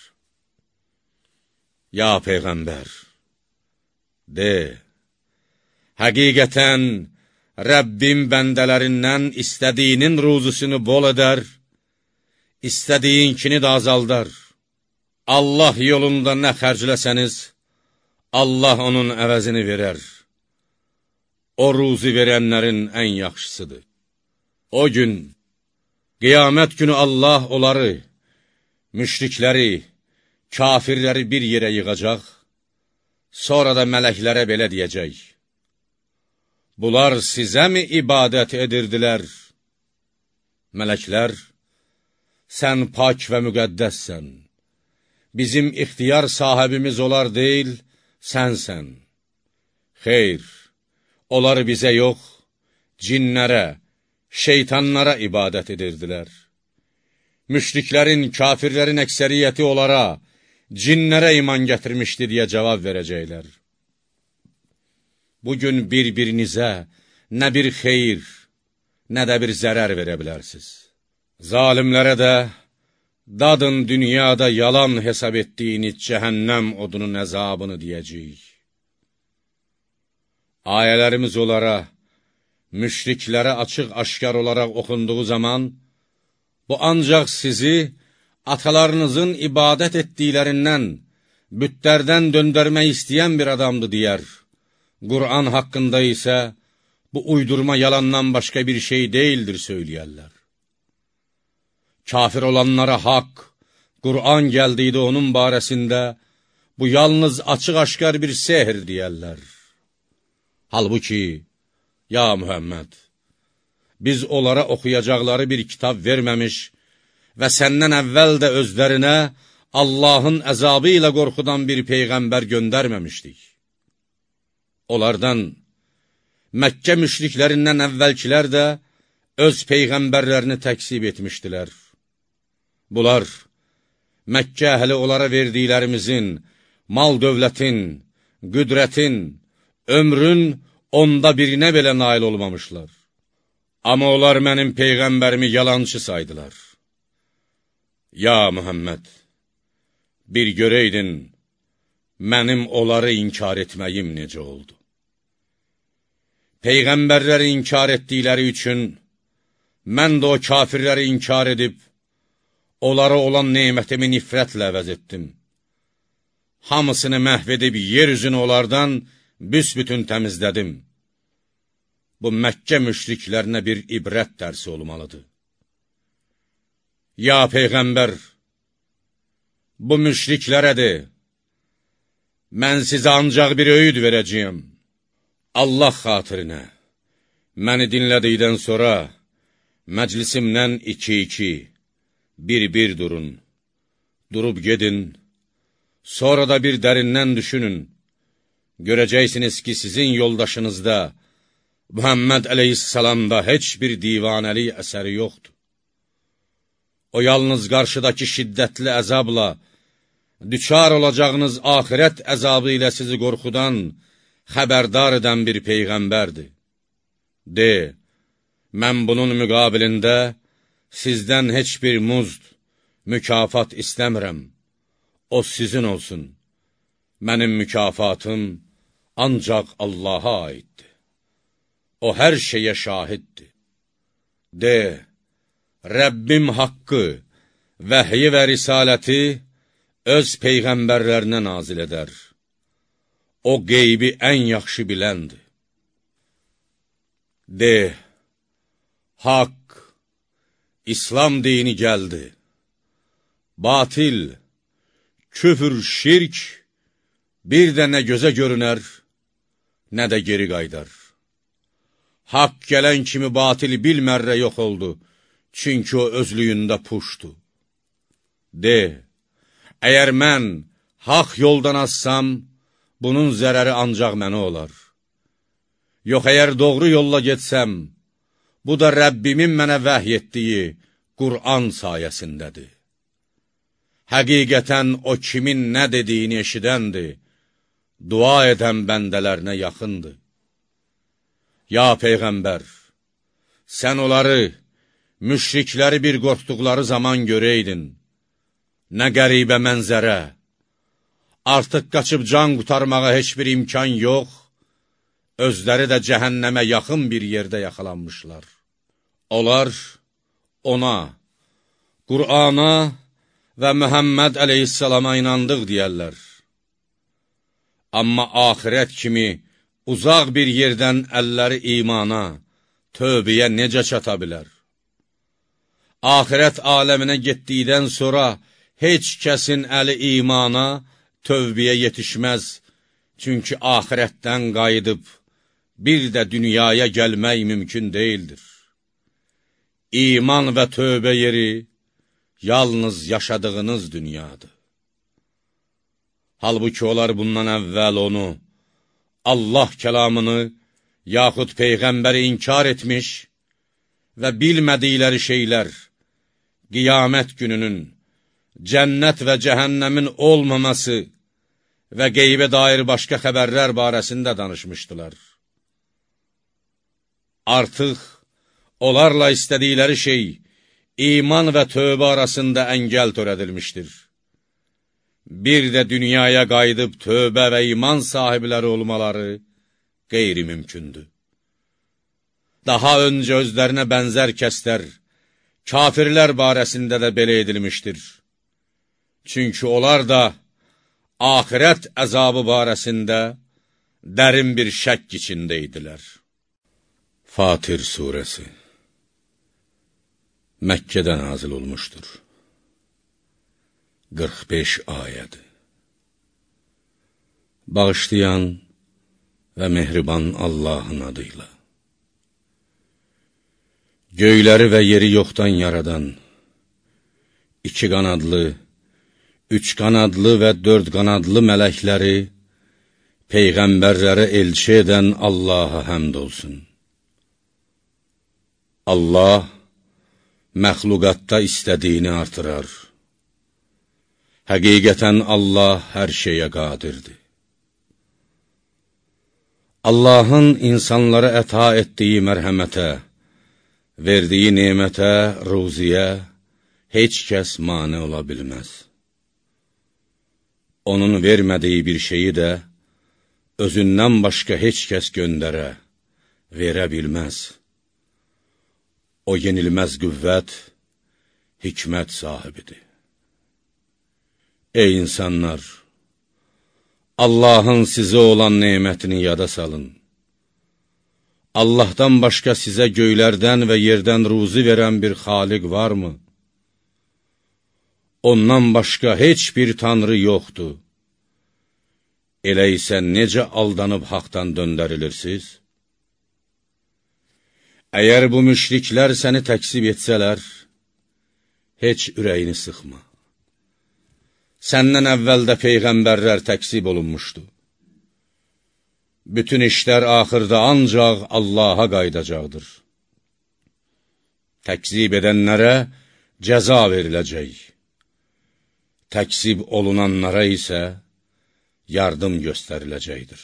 Ya Peyğəmbər, de, həqiqətən Rəbbim bəndələrindən istədiyinin ruzusunu bol edər, istədiyinkini də azaldar. Allah yolunda nə xərcləsəniz, Allah onun əvəzini verər. O ruzi verənlərin ən yaxşısıdır. O gün, qiyamət günü Allah onları, müşrikləri, kafirləri bir yerə yığacaq, sonra da mələklərə belə deyəcək: bunlar sizə mi ibadət edirdilər? Mələklər, sən pak və müqəddəssən, bizim ixtiyar sahibimiz olar deyil, sənsən. Xeyr, onlar bizə yox, cinlərə, şeytanlara ibadət edirdilər. Müşriklərin, kafirlərin əksəriyyəti onlara, cinlərə iman gətirmişdi deyə cavab verəcəklər. Bugün bir-birinizə nə bir xeyir, nə də bir zərər verə bilərsiniz. Zalimlərə də, dadın dünyada yalan hesab etdiyiniz cəhənnəm odunun əzabını deyəcəyik. Ayələrimiz onlara, müşriklərə açıq-aşkar olaraq oxunduğu zaman, bu ancaq sizi atalarınızın ibadət etdiklərindən, bütlərdən döndərmək istəyən bir adamdır deyər. Qur'an haqqında isə bu uydurma yalandan başqa bir şey deyildir söyləyərlər. Kafir olanlara haqq, Qur'an gəldiydi onun barəsində, bu yalnız açıq-aşkar bir sehr deyərlər. Halbuki, ya Mühəmməd, biz onlara oxuyacaqları bir kitab verməmiş və səndən əvvəl də özlərinə Allahın əzabı ilə qorxudan bir peyğəmbər göndərməmişdik. Onlardan, Məkkə müşriklərindən əvvəlkilər də öz peyğəmbərlərini təksib etmişdilər. Bunlar, Məkkə əhli onlara verdiklərimizin, mal dövlətin, qüdrətin, ömrün onda birinə belə nail olmamışlar. Amma onlar mənim peyğəmbərimi yalançı saydılar. Ya Muhammed, bir görəydin, mənim onları inkar etməyim necə oldu? Peyğəmbərləri inkar etdikləri üçün, mən də o kafirləri inkar edib, onlara olan neymətimi nifrətlə əvəz etdim. Hamısını məhv edib, yer üzünü onlardan büsbütün təmizlədim. Bu Məkkə müşriklərinə bir ibrət dərsi olmalıdır. Ya Peyğəmbər, bu müşriklərə de, mən sizə ancaq bir öyüd verəcəyəm. Allah xatirinə, məni dinlədikdən sonra, məclisimdən iki-iki, bir-bir durun Durub gedin, sonra da bir dərindən düşünün. Görəcəksiniz ki, sizin yoldaşınızda, Muhammed əleyhissalamda heç bir divanəlik əsəri yoxdur. O yalnız qarşıdakı şiddətli əzabla, düçar olacağınız axirət əzabı ilə sizi qorxudan, xəbərdar edən bir peyğəmbərdir. De, mən bunun müqabilində sizdən heç bir muzd, mükafat istəmirəm. O sizin olsun. Mənim mükafatım ancaq Allaha aiddir. O hər şeyə şahiddir. De, Rəbbim haqqı, vəhyi və risaləti öz peyğəmbərlərinə nazil edər. O qeybi ən yaxşı biləndir. De, haqq, İslam dini gəldi. Batil, küfür, şirk, bir də nə gözə görünər, nə də geri qaydar. Haqq gələn kimi batil bilmərrə yox oldu, çünki o özlüyündə puşdu. De, əgər mən haqq yoldan azsam, bunun zərəri ancaq mənə olar. Yox, əgər doğru yolla getsəm, bu da Rəbbimin mənə vəhy etdiyi Qur'an sayəsindədir. Həqiqətən o kimin nə dediyini eşidəndir, dua edən bəndələrinə yaxındır. Ya Peyğəmbər, sən onları, müşrikləri bir qorxduqları zaman görəydin, nə qəribə mənzərə, artıq qaçıb can qutarmağa heç bir imkan yox, özləri də cəhənnəmə yaxın bir yerdə yaxalanmışlar. Onlar ona, Qur'ana və Muhammed əleyhissalama inandıq deyərlər. Amma axirət kimi uzaq bir yerdən əlləri imana, tövbəyə necə çata bilər? Axirət aləminə getdikdən sonra heç kəsin əli imana, tövbəyə yetişməz, çünki axirətdən qayıdıb, bir də dünyaya gəlmək mümkün deyildir. İman və tövbə yeri yalnız yaşadığınız dünyadır. Halbuki onlar bundan əvvəl onu, Allah kəlamını, yaxud Peyğəmbəri inkar etmiş və bilmədikləri şeylər, qiyamət gününün, cənnət və cəhənnəmin olmaması və qeybə dair başqa xəbərlər barəsində danışmışdılar. Artıq onlarla istədikləri şey, iman və tövbə arasında əngəl törədilmişdir. Bir də dünyaya qayıdıb tövbə və iman sahibləri olmaları qeyri-mümkündür. Daha öncə özlərinə bənzər kəslər, kafirlər barəsində də belə edilmişdir. Çünki onlar da axirət əzabı barəsində dərin bir şəkk içində idilər. Fatir surəsi Məkkədə nazil olmuşdur. qırx beş ayədir. Bağışlayan və mehriban Allahın adıyla. Göyləri və yeri yoxdan yaradan, iki qanadlı, üç qanadlı və dörd qanadlı mələkləri, peyğəmbərlərə elçi edən Allaha həmd olsun. Allah, məxluqatda istədiyini artırar. Həqiqətən Allah hər şeyə qadirdir. Allahın insanlara əta etdiyi mərhəmətə, verdiyi nemətə, ruziyə heç kəs mane ola bilməz. Onun vermədiyi bir şeyi də özündən başqa heç kəs göndərə, verə bilməz. O yenilməz qüvvət, hikmət sahibidir. Ey insanlar! Allahın sizə olan nemətini yada salın. Allahdan başqa sizə göylərdən və yerdən ruzi verən bir xaliq varmı? Ondan başqa heç bir tanrı yoxdur. Elə isə necə aldanıb haqdan döndərilirsiniz? Əgər bu müşriklər səni təksib etsələr, heç ürəyini sıxma. səndən əvvəldə peyğəmbərlər təksib olunmuşdu. Bütün işlər axırda ancaq Allaha qaydacaqdır. Təksib edənlərə cəza veriləcək. Təksib olunanlara isə yardım göstəriləcəkdir.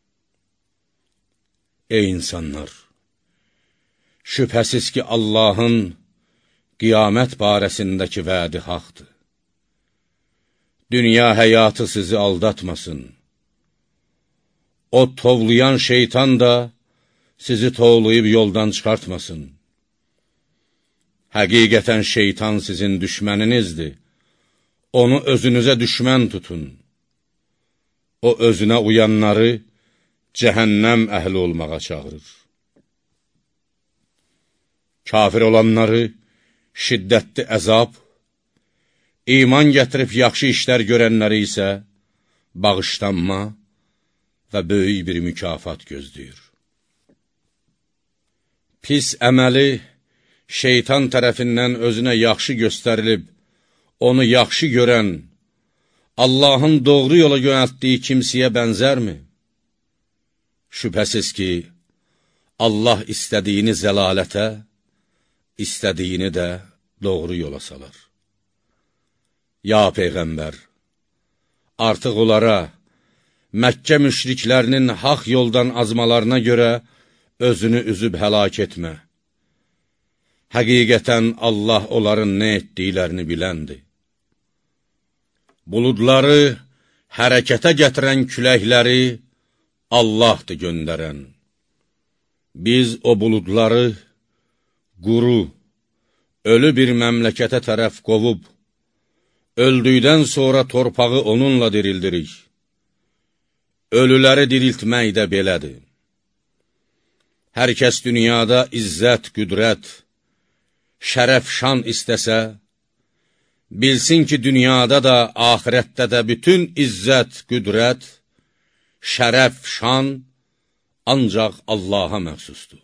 Ey insanlar! Şübhəsiz ki, Allahın qiyamət barəsindəki vədi haqdır. Dünya həyatı sizi aldatmasın. O tovlayan şeytan da sizi tovlayıb yoldan çıxartmasın. Həqiqətən şeytan sizin düşməninizdir. Onu özünüzə düşmən tutun. O özünə uyanları cəhənnəm əhli olmağa çağırır. Kafir olanları şiddətli əzab, iman gətirib yaxşı işlər görənləri isə bağışlanma və böyük bir mükafat gözləyir. Pis əməli şeytan tərəfindən özünə yaxşı göstərilib, onu yaxşı görən, Allahın doğru yola yönəltdiyi kimsəyə bənzərmi? Şübhəsiz ki, Allah istədiyini zəlalətə, istədiyini də doğru yola salar. Ya Peyğəmbər, artıq onlara, Məkkə müşriklərinin haq yoldan azmalarına görə özünü üzüb həlak etmə. Həqiqətən Allah onların nə etdiklərini biləndir. Buludları hərəkətə gətirən küləkləri Allahdır göndərən. Biz o buludları quru, ölü bir məmləkətə tərəf qovub, öldükdən sonra torpağı onunla dirildirik. Ölüləri diriltmək də belədir. Hər kəs dünyada izzət, qüdrət, şərəf, şan istəsə, bilsin ki, dünyada da, axirətdə də bütün izzət, qüdrət, şərəf, şan ancaq Allaha məxsusdur.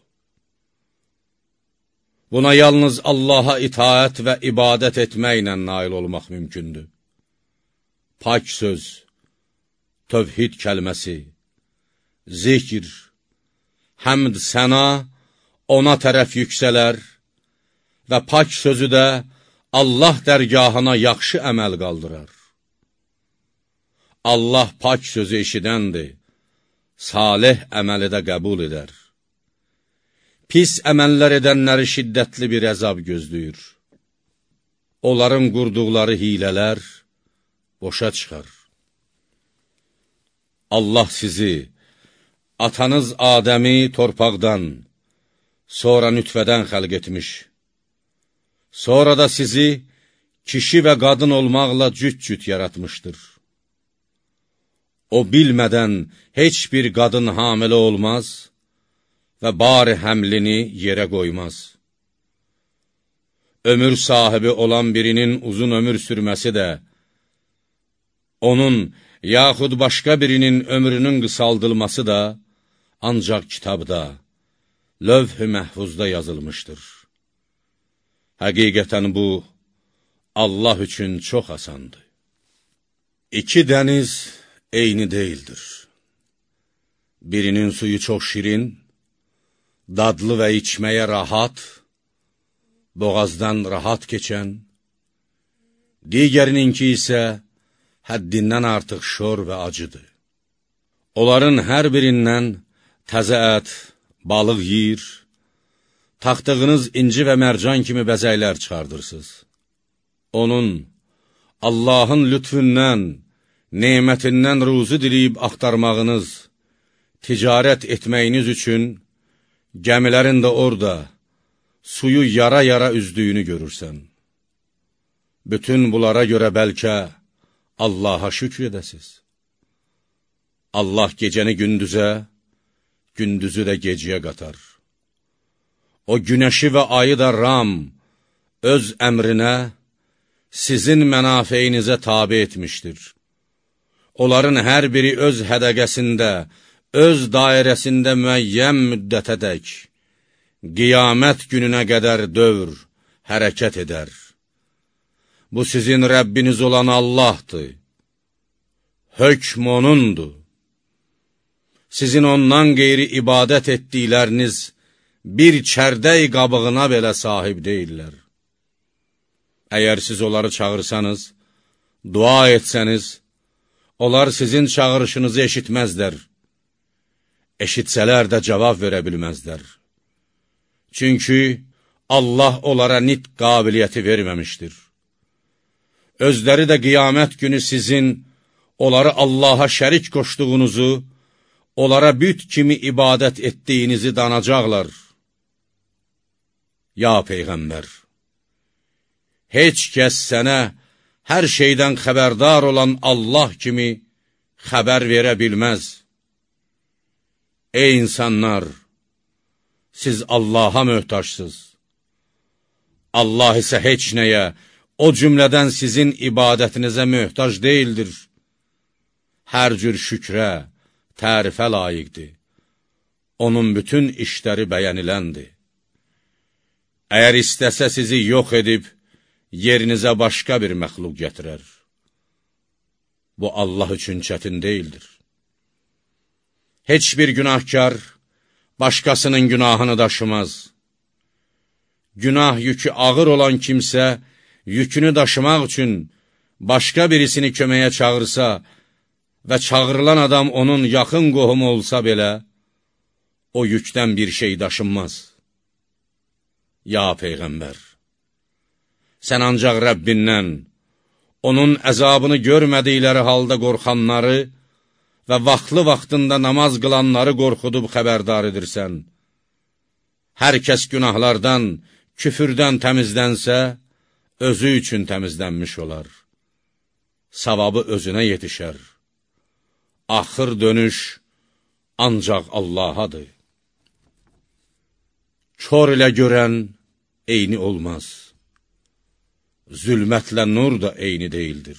Buna yalnız Allaha itaət və ibadət etməklə nail olmaq mümkündür. Pak söz, tövhid kəlməsi, zikr, həmd, səna ona tərəf yüksələr və pak sözü də Allah dərgahına yaxşı əməl qaldırar. Allah pak sözü eşidəndir, salih əməli də qəbul edər. Pis əməllər edənləri şiddətli bir əzab gözləyir. Onların qurduqları hilələr boşa çıxar. Allah sizi, atanız Adəmi torpaqdan, sonra nütfədən xəlq etmiş. Sonra da sizi kişi və qadın olmaqla cüt-cüt yaratmışdır. O bilmədən heç bir qadın hamilə olmaz və bari həmlini yerə qoymaz. Ömür sahibi olan birinin uzun ömür sürməsi də, onun yaxud başqa birinin ömrünün qısaldılması da ancaq kitabda, lövh-i məhfuzda yazılmışdır. Həqiqətən bu, Allah üçün çox asandır. İki dəniz eyni deyildir. Birinin suyu çox şirin, dadlı və içməyə rahat, boğazdan rahat keçən, digərininki isə həddindən artıq şor və acıdır. Onların hər birindən təzə ət, balıq yiyir, taxtığınız inci və mərcan kimi bəzəklər çıxardırsınız. Onun, Allahın lütfündən, nemətindən ruzu diləyib axtarmağınız, ticarət etməyiniz üçün gəmilərin də orada, suyu yara-yara üzdüyünü görürsən. Bütün bunlara görə bəlkə Allaha şükr edəsiz. Allah gecəni gündüzə, gündüzü də gecəyə qatar. O günəşi və ayı da Ram, öz əmrinə, sizin mənafeyinizə tabi etmişdir. Onların hər biri öz hədəqəsində, öz dairəsində müəyyən müddətədək, qiyamət gününə qədər dövr, hərəkət edər. bu sizin Rəbbiniz olan Allahdır. Hökm O'nundur. Sizin ondan qeyri ibadət etdikləriniz bir çərdəy qabığına belə sahib deyirlər. Əgər siz onları çağırsanız, dua etsəniz, onlar sizin çağırışınızı eşitməzlər. Eşitsələr də cavab verə bilməzlər. Çünki Allah onlara nitq qabiliyyəti verməmişdir. Özləri də qiyamət günü sizin onları Allaha şərik qoşduğunuzu, onlara büt kimi ibadət etdiyinizi danacaqlar. Ya Peyğəmbər, heç kəs sənə hər şeydən xəbərdar olan Allah kimi xəbər verə bilməz. Ey insanlar, siz Allaha möhtaçsınız. Allah isə heç nəyə, o cümlədən sizin ibadətinizə möhtac deyildir. Hər cür şükrə, tərifə layiqdir. Onun bütün işləri bəyəniləndir. Əgər istəsə sizi yox edib, yerinizə başqa bir məxluq gətirər. Bu Allah üçün çətin deyildir. Heç bir günahkar başqasının günahını daşımaz. Günah yükü ağır olan kimsə, yükünü daşımaq üçün başqa birisini köməyə çağırsa və çağırılan adam onun yaxın qohumu olsa belə, o yükdən bir şey daşınmaz. Ya Peyğəmbər, sən ancaq Rəbbindən, onun əzabını görmədikləri halda qorxanları və vaxtlı-vaxtında namaz qılanları qorxudub xəbərdar edirsən. Hər kəs günahlardan, küfürdən təmizlənsə, özü üçün təmizlənmiş olar. Savabı özünə yetişər. Axır dönüş ancaq Allahadır. Kör ilə görən eyni olmaz. Zülmətlə nur da eyni deyildir.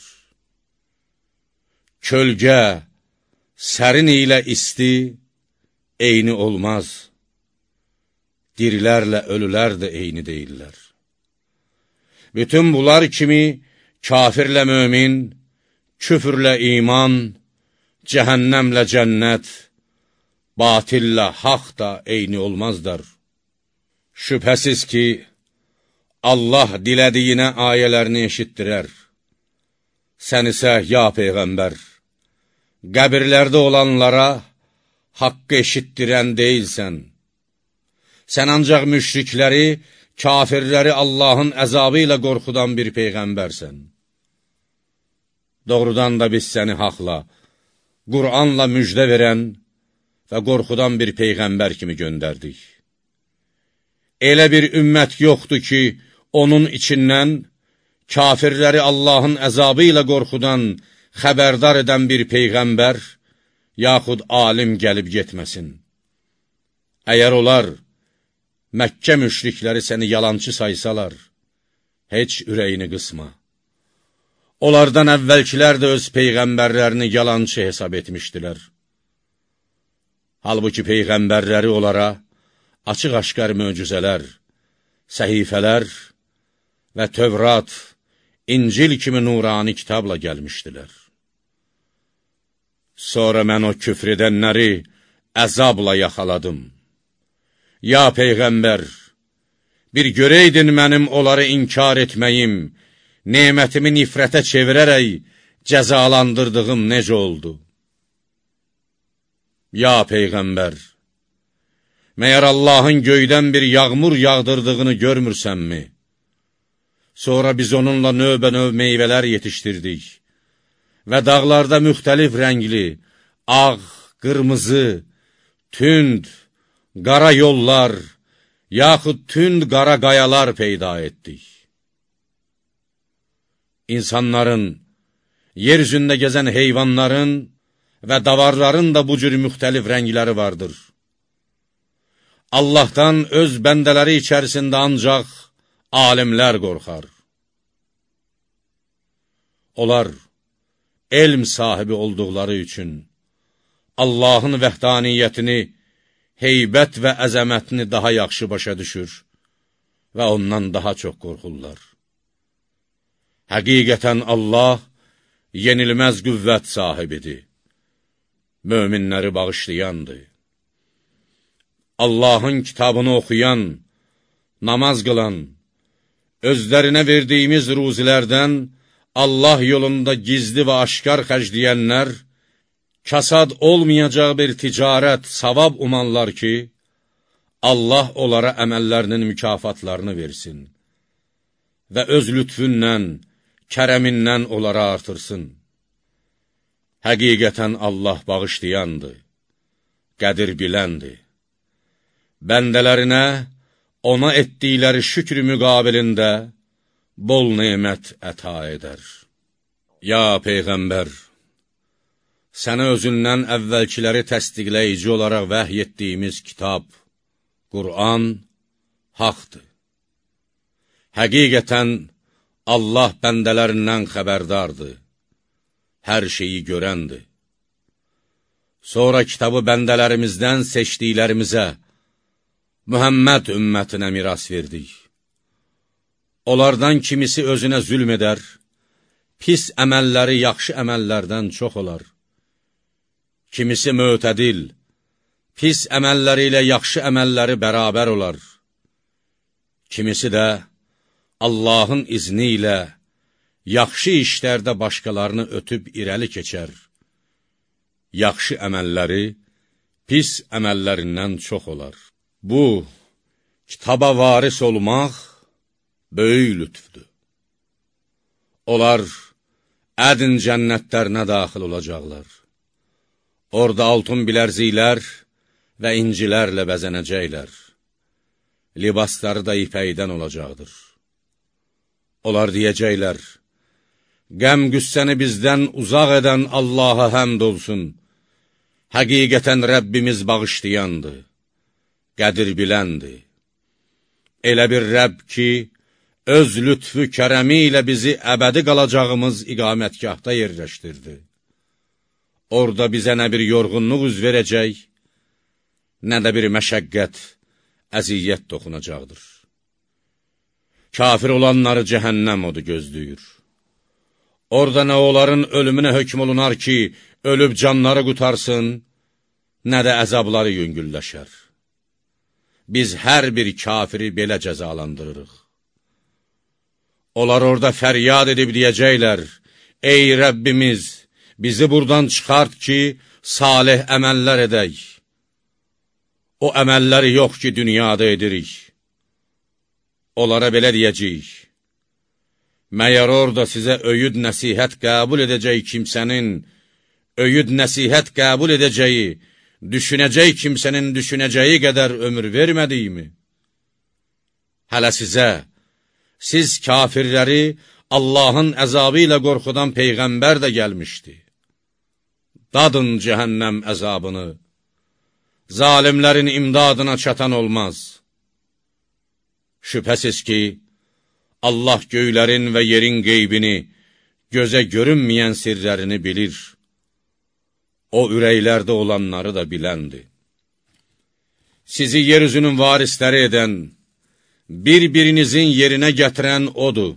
Kölgə, sərin ilə isti eyni olmaz. Dirilərlə ölülər də eyni deyirlər. Bütün bunlar kimi kafirlə mömin, küfürlə iman, cəhənnəmlə cənnət, batillə haq da eyni olmazlar. Şübhəsiz ki, Allah dilədiyinə ayələrini eşitdirər. Sən isə, ya Peyğəmbər, qəbirlərdə olanlara haqqı eşitdirən deyilsən. Sən ancaq müşrikləri, kafirləri Allahın əzabı ilə qorxudan bir Peyğəmbərsən. Doğrudan da biz səni haqla, Qur'anla müjdə verən və qorxudan bir Peyğəmbər kimi göndərdik. Elə bir ümmət yoxdur ki, onun içindən kafirləri Allahın əzabı ilə qorxudan xəbərdar edən bir Peyğəmbər, yaxud alim gəlib getməsin. Əgər onlar, Məkkə müşrikləri səni yalançı saysalar, heç ürəyini qısma. Onlardan əvvəlkilər də öz Peyğəmbərlərini yalançı hesab etmişdilər. Halbuki Peyğəmbərləri onlara açıq-aşkar möcüzələr, səhifələr və Tövrat, İncil kimi nurani kitabla gəlmişdilər. Sonra mən o küfr edənləri əzabla yaxaladım. Ya Peyğəmbər, bir görəydin mənim onları inkar etməyim, nemətimi nifrətə çevirərək cəzalandırdığım necə oldu? Ya Peyğəmbər, məyər Allahın göydən bir yağmur yağdırdığını görmürsənmi? Sonra biz onunla növbə-növ meyvələr yetişdirdik və dağlarda müxtəlif rəngli, ağ, qırmızı, tünd, qara yollar, yaxud tünd qara qayalar peyda etdik. İnsanların, yer üzündə gəzən heyvanların və davarların da bu cür müxtəlif rəngləri vardır. Allahdan öz bəndələri içərisində ancaq alimlər qorxar. Onlar, elm sahibi olduqları üçün Allahın vəhdaniyyətini, heybət və əzəmətini daha yaxşı başa düşür və ondan daha çox qorxurlar. Həqiqətən Allah yenilməz qüvvət sahibidir. Möminləri bağışlayandır. Allahın kitabını oxuyan, namaz qılan, özlərinə verdiyimiz ruzilərdən Allah yolunda gizli və aşkar xərcləyənlər, kasad olmayacaq bir ticarət, savab umanlar ki, Allah onlara əməllərinin mükafatlarını versin və öz lütfündən, kərəmindən onlara artırsın. Həqiqətən Allah bağışlayandır, qədir biləndir. Bəndələrinə ona etdikləri şükrü müqabilində bol nemət əta edər. Ya Peyğəmbər, sənə özündən əvvəlkiləri təsdiqləyici olaraq vəhy etdiyimiz kitab, Qur'an haqdır. Həqiqətən Allah bəndələrindən xəbərdardır, hər şeyi görəndir. Sonra kitabı bəndələrimizdən seçdiklərimizə, Mühəmməd ümmətinə miras verdik. Onlardan kimisi özünə zülm edər, pis əməlləri yaxşı əməllərdən çox olar. Kimisi mötədil, pis əməlləri ilə yaxşı əməlləri bərabər olar. Kimisi də Allahın izni ilə yaxşı işlərdə başqalarını ötüb irəli keçər. Yaxşı əməlləri pis əməllərindən çox olar. Bu, kitaba varis olmaq böyük lütfdür. Onlar ədin cənnətlərinə daxil olacaqlar. Orada altın bilərziklər və incilərlə bəzənəcəklər. Libasları da ipəkdən olacaqdır. Onlar deyəcəklər, qəm-qüssəni bizdən uzaq edən Allaha həmd olsun. Həqiqətən Rəbbimiz bağışlayandır, qədir biləndir. Elə bir Rəbb ki, öz lütfü kərəmi ilə bizi əbədi qalacağımız iqamətgahda yerləşdirdi. Orada bizə nə bir yorğunluq üz verəcək, nə də bir məşəqqət, əziyyət toxunacaqdır. Kafir olanları cəhənnəm odu gözləyir. Orada nə onların ölümünə hökm olunar ki, ölüb canları qutarsın, nə də əzabları yüngülləşər. Biz hər bir kafiri belə cəzalandırırıq. Onlar orada fəryad edib deyəcəklər, ey Rəbbimiz, bizi buradan çıxart ki, salih əməllər edək. O əməlləri yox ki, dünyada edirik. Onlara belə deyəcəyik, məyər orada sizə öyüd nəsihət qəbul edəcək kimsənin, öyüd nəsihət qəbul edəcəyi, düşünəcək kimsənin düşünəcəyi qədər ömür vermədiyimi? Hələ sizə, siz kafirləri Allahın əzabı ilə qorxudan Peyğəmbər də gəlmişdi. Dadın cəhənnəm əzabını, zalimlərin imdadına çatan olmaz. Şübhəsiz ki, Allah göylərin və yerin qeybini, gözə görünməyən sirlərini bilir. O, ürəklərdə olanları da biləndir. Sizi yeryüzünün varisləri edən, bir-birinizin yerinə gətirən odur.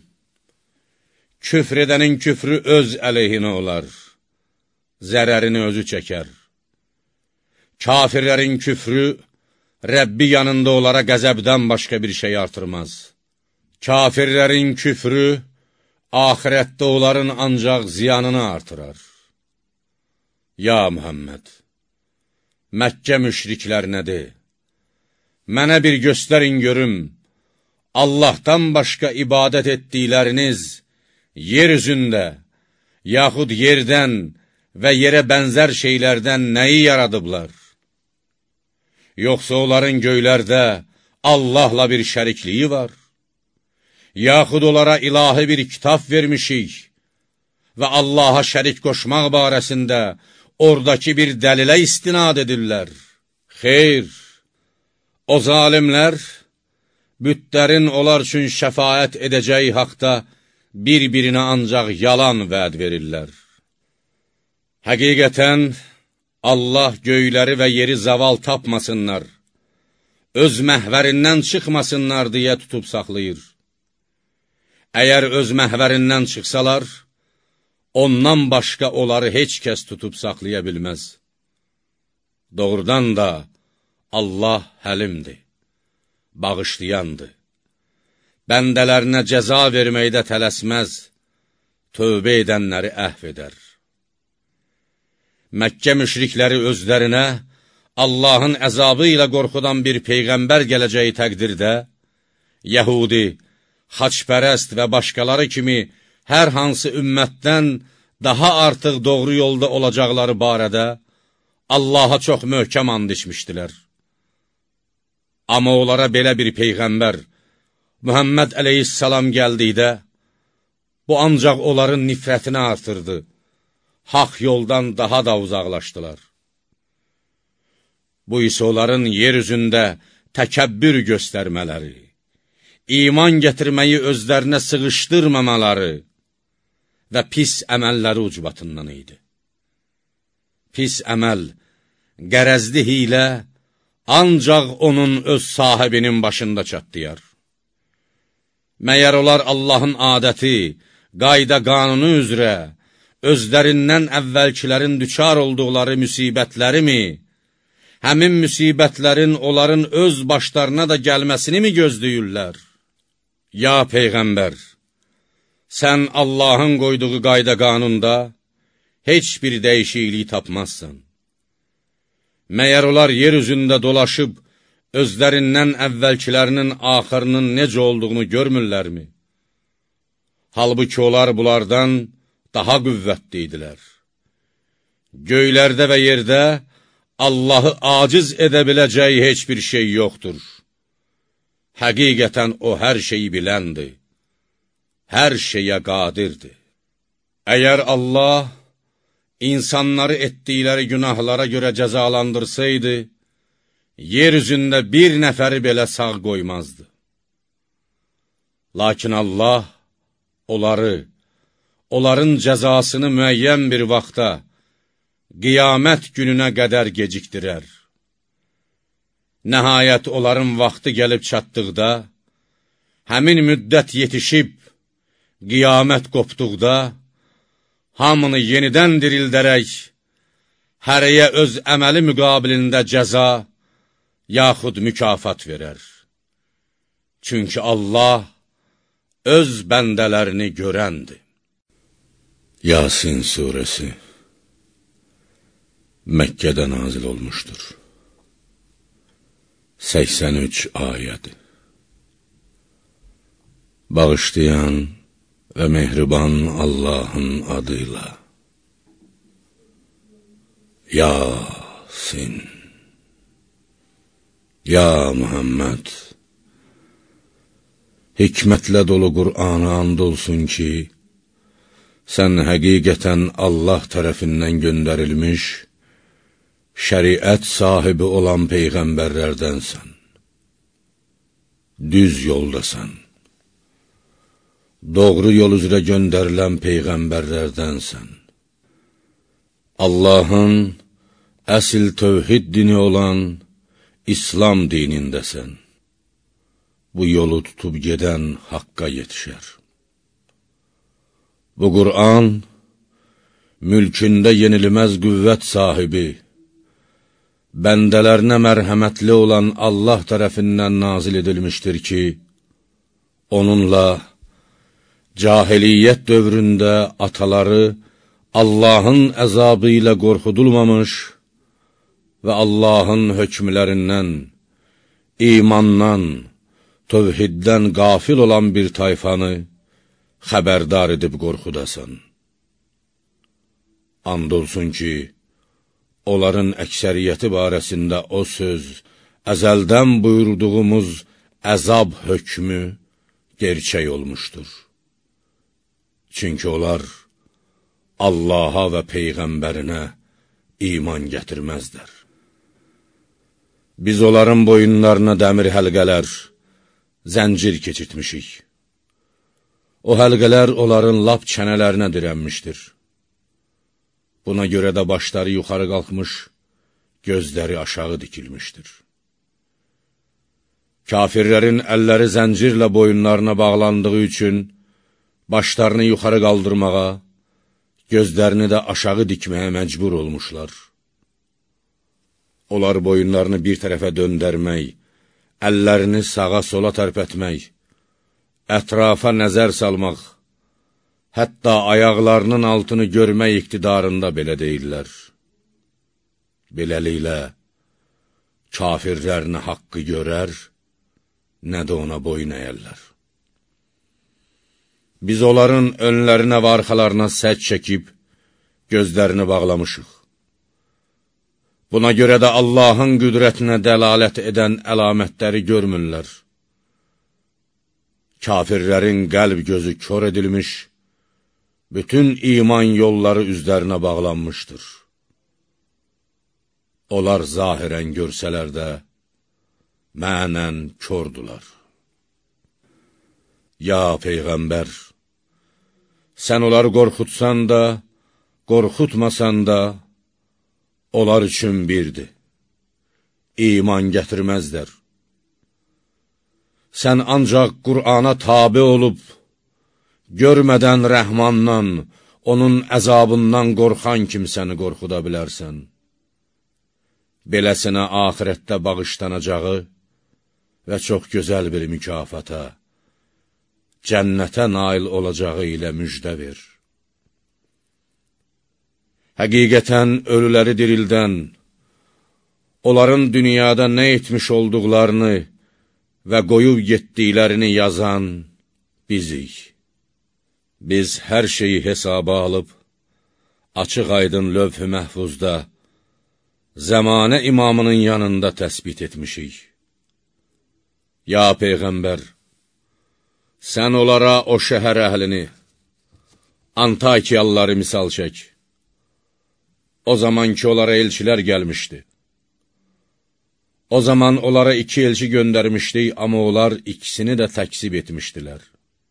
Küfr edənin küfrü öz əleyhinə olar, zərərini özü çəkər. Kafirlərin küfrü, Rəbbi yanında onlara qəzəbdən başqa bir şey artırmaz. Kafirlərin küfrü, ahirətdə onların ancaq ziyanını artırar. Ya Muhammed, Məkkə müşriklərinə de, mənə bir göstərin görüm, Allahdan başqa ibadət etdikləriniz yer üzündə, yaxud yerdən və yerə bənzər şeylərdən nəyi yaradıblar? Yoxsa onların göylərdə Allahla bir şərikliyi var? Yaxud onlara ilahi bir kitab vermişik və Allaha şərik qoşmaq barəsində oradakı bir dəlilə istinad edirlər. Xeyr, o zalimlər, bütlərin onlar üçün şəfaət edəcəyi haqda bir-birinə ancaq yalan vəd verirlər. Həqiqətən, Allah göyləri və yeri zaval tapmasınlar, öz məhvərindən çıxmasınlar deyə tutub saxlayır. Əgər öz məhvərindən çıxsalar, ondan başqa onları heç kəs tutub saxlaya bilməz. Doğrudan da Allah həlimdir, bağışlayandır. Bəndələrinə cəza verməkdə tələsməz, tövbə edənləri əhv edər. Məkkə müşrikləri özlərinə Allahın əzabı ilə qorxudan bir peyğəmbər gələcəyi təqdirdə, Yəhudi, xaçpərəst və başqaları kimi hər hansı ümmətdən daha artıq doğru yolda olacaqları barədə Allaha çox möhkəm and içmişdilər. Amma onlara belə bir peyğəmbər, Muhammed əleyhissalam gəldikdə, bu ancaq onların nifrətini artırdı, haqq yoldan daha da uzaqlaşdılar. Bu isə onların yer üzündə təkəbbür göstərmələri, iman gətirməyi özlərinə sığışdırmamaları və pis əməlləri ucbatından idi. Pis əməl, qərəzli hilə ancaq onun öz sahibinin başında çatdıyar. Məyər onlar Allahın adəti, qayda qanunu üzrə, özlərindən əvvəlkilərin düçar olduqları müsibətləri mi, həmin müsibətlərin onların öz başlarına da gəlməsini mi gözləyirlər? Ya Peyğəmbər, sən Allahın qoyduğu qayda qanunda heç bir dəyişiklik tapmazsan. Məyər onlar yer üzündə dolaşıb, özlərindən əvvəlkilərinin axırının necə olduğunu görmürlərmi? Halbuki onlar bunlardan daha qüvvətli idilər. Göylərdə və yerdə Allahı aciz edə biləcək heç bir şey yoxdur. Həqiqətən o hər şeyi biləndir, hər şeyə qadirdir. Əgər Allah insanları etdikləri günahlara görə cəzalandırsaydı, yer üzündə bir nəfəri belə sağ qoymazdı. Lakin Allah onları, onların cəzasını müəyyən bir vaxta, qiyamət gününə qədər gecikdirər. Nəhayət onların vaxtı gəlib çatdıqda, həmin müddət yetişib, qiyamət qopduqda, hamını yenidən dirildərək, hərəyə öz əməli müqabilində cəza, yaxud mükafat verər. Çünki Allah öz bəndələrini görəndir. Yasin surəsi Məkkədə nazil olmuşdur. səksən üç ayədir. Bağışlayan və mehriban Allahın adıyla. Yasin. Ya Muhammed, hikmətlə dolu Qur'ana and olsun ki, sən həqiqətən Allah tərəfindən göndərilmiş, şəriət sahibi olan peyğəmbərlərdənsən. Düz yoldasan. Doğru yol üzrə göndərilən peyğəmbərlərdənsən. Allahın əsl tövhid dini olan İslam dinindəsən. Bu yolu tutub gedən haqqa yetişər. Bu Qur'an, mülkündə yenilməz qüvvət sahibi, bəndələrinə mərhəmətli olan Allah tərəfindən nazil edilmişdir ki, onunla cahiliyyət dövründə ataları Allahın əzabı ilə qorxudulmamış və Allahın hökmlərindən, imandan, tövhiddən qafil olan bir tayfanı xəbərdar edib qorxudasan. And olsun ki, onların əksəriyyəti barəsində o söz, əzəldən buyurduğumuz əzab hökmü gerçək olmuşdur. Çünki onlar Allaha və Peyğəmbərinə iman gətirməzlər. Biz onların boyunlarına dəmir həlqələr, zəncir keçirtmişik. O həlqələr onların lap çənələrinə dirənmişdir. Buna görə də başları yuxarı qalxmış, gözləri aşağı dikilmişdir. Kafirlərin əlləri zəncirlə boyunlarına bağlandığı üçün başlarını yuxarı qaldırmağa, gözlərini də aşağı dikməyə məcbur olmuşlar. Onlar boyunlarını bir tərəfə döndərmək, əllərini sağa sola tərpətmək, ətrafa nəzər salmaq, hətta ayaqlarının altını görmək iqtidarında belə deyirlər. Beləliklə, kafirlər nə haqqı görər, nə də ona boyun əyərlər. Biz onların önlərinə və arxalarına səc çəkib, gözlərini bağlamışıq. Buna görə də Allahın qüdrətinə dəlalət edən əlamətləri görmürlər. Kafirlərin qəlb gözü kör edilmiş, bütün iman yolları üzlərinə bağlanmışdır. Onlar zahirən görsələr də, mənən kördülər. Ya Peyğəmbər, sən onları qorxutsan da, qorxutmasan da, onlar üçün birdir. İman gətirməzlər. Sən ancaq Qur'ana tabi olub, görmədən Rəhmandan, onun əzabından qorxan kimsəni qorxuda bilərsən. Beləsinə axirətdə bağışlanacağı və çox gözəl bir mükafata, cənnətə nail olacağı ilə müjdə ver. Həqiqətən ölüləri dirildən, onların dünyada nə etmiş olduqlarını və qoyub getdiklərini yazan bizik. Biz hər şeyi hesaba alıb, açıq aydın lövh-i məhfuzda, zəmanə imamının yanında təsbit etmişik. Ya Peyğəmbər, sən onlara o şəhər əhlini, Antakiyalıları misal çək. O zaman ki, onlara elçilər gəlmişdi. O zaman onlara iki elçi göndərmişdik, amma onlar ikisini də təksib etmişdilər.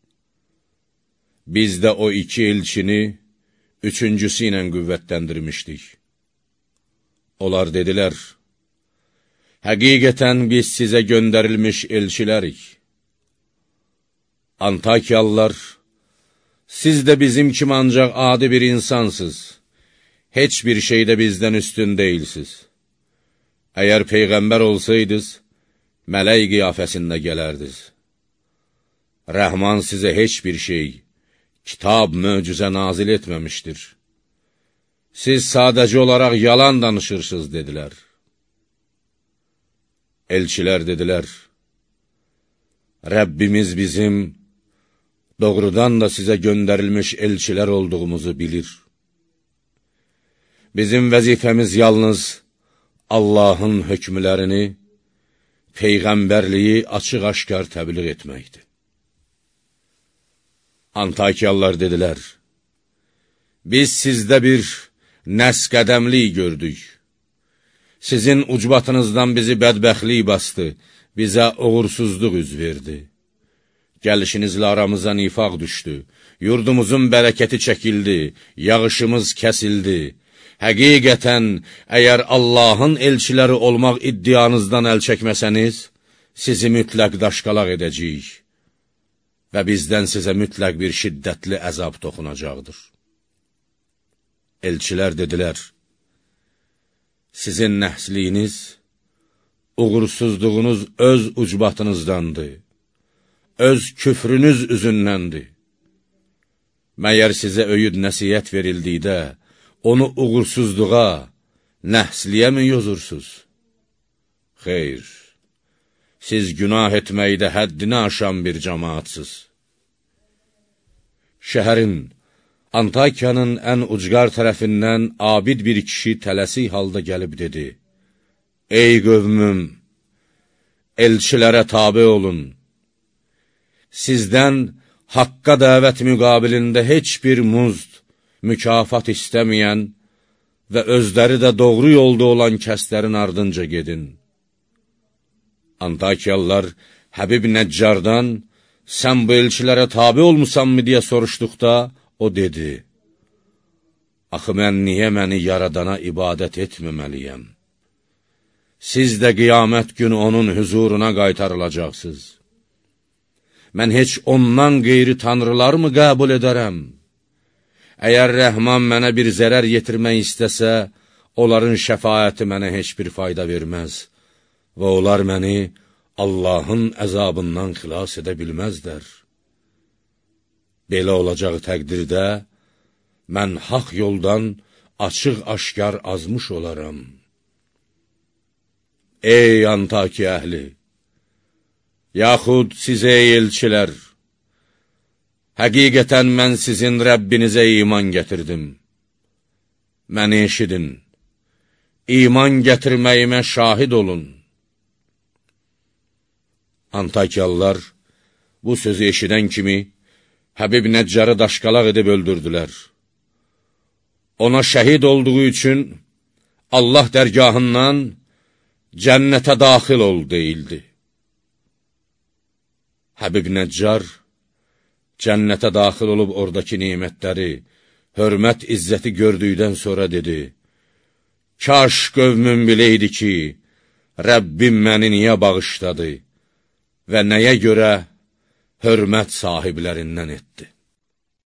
Biz də o iki elçini üçüncüsü ilə qüvvətləndirmişdik. Onlar dedilər, həqiqətən biz sizə göndərilmiş elçilərik. Antakiyalılar, siz də bizim kimi ancaq adi bir insansız, heç bir şeydə bizdən üstün deyilsiz. Əgər Peyğəmbər olsaydınız, mələk qiyafəsində gələrdiniz. Rəhman sizə heç bir şey, kitab, möcüzə nazil etməmişdir. Siz sadəcə olaraq yalan danışırsınız, dedilər. Elçilər dedilər, Rəbbimiz bizim, doğrudan da sizə göndərilmiş elçilər olduğumuzu bilir. Bizim vəzifəmiz yalnız Allahın hökmlərini, Peyğəmbərliyi açıq-aşkar təbliğ etməkdir. Antakiyalılar dedilər, biz sizdə bir nəsqədəmlik gördük. Sizin ucbatınızdan bizi bədbəxtlik bastı, bizə uğursuzluq üz verdi. Gəlişinizlə aramıza nifaq düşdü, yurdumuzun bərəkəti çəkildi, yağışımız kəsildi. Həqiqətən, əgər Allahın elçiləri olmaq iddianızdan əl çəkməsəniz, sizi mütləq daşqalaq edəcəyik və bizdən sizə mütləq bir şiddətli əzab toxunacaqdır. Elçilər dedilər, sizin nəhsliyiniz, uğursuzluğunuz öz ucbatınızdandır, öz küfrünüz üzündəndir. Məyər sizə öyüd nəsiyyət verildikdə, onu uğursuzluğa, nəhsliyə mi yozursuz? Xeyr, siz günah etməkdə həddini aşan bir cəmaatsız. Şəhərin, Antakiyanın ən ucqar tərəfindən abid bir kişi tələsik halda gəlib dedi, ey qövmüm, elçilərə tabi olun. Sizdən haqqa dəvət müqabilində heç bir muzd, mükafat istəməyən və özləri də doğru yolda olan kəslərin ardınca gedin. Antakiyalılar Həbib Nəccardan, sən bu elçilərə tabi olmusanmı deyə soruşduqda, o dedi, axı mən niyə məni yaradana ibadət etməməliyəm? Siz də qiyamət günü onun huzuruna qaytarılacaqsınız. mən heç ondan qeyri tanrılar mı qəbul edərəm? Əgər Rəhman mənə bir zərər yetirmək istəsə, onların şəfaəti mənə heç bir fayda verməz və onlar məni Allahın əzabından xilas edə bilməzlər. Belə olacağı təqdirdə, mən haqq yoldan açıq-aşkar azmış olaram. Ey Antakiya əhli! Yaxud siz ey elçilər! Həqiqətən mən sizin Rəbbinizə iman gətirdim. Məni eşidin, iman gətirməyimə şahid olun. Antakiyalılar bu sözü eşidən kimi Həbib Nəccarı daşqalaq edib öldürdülər. Ona şəhid olduğu üçün Allah dərgahından cənnətə daxil ol deyildi. Həbib Nəccar cənnətə daxil olub oradakı nemətləri, hörmət, izzəti gördükdən sonra dedi, kaş qövmüm biləydi ki, Rəbbim məni niyə bağışladı və nəyə görə hörmət sahiblərindən etdi.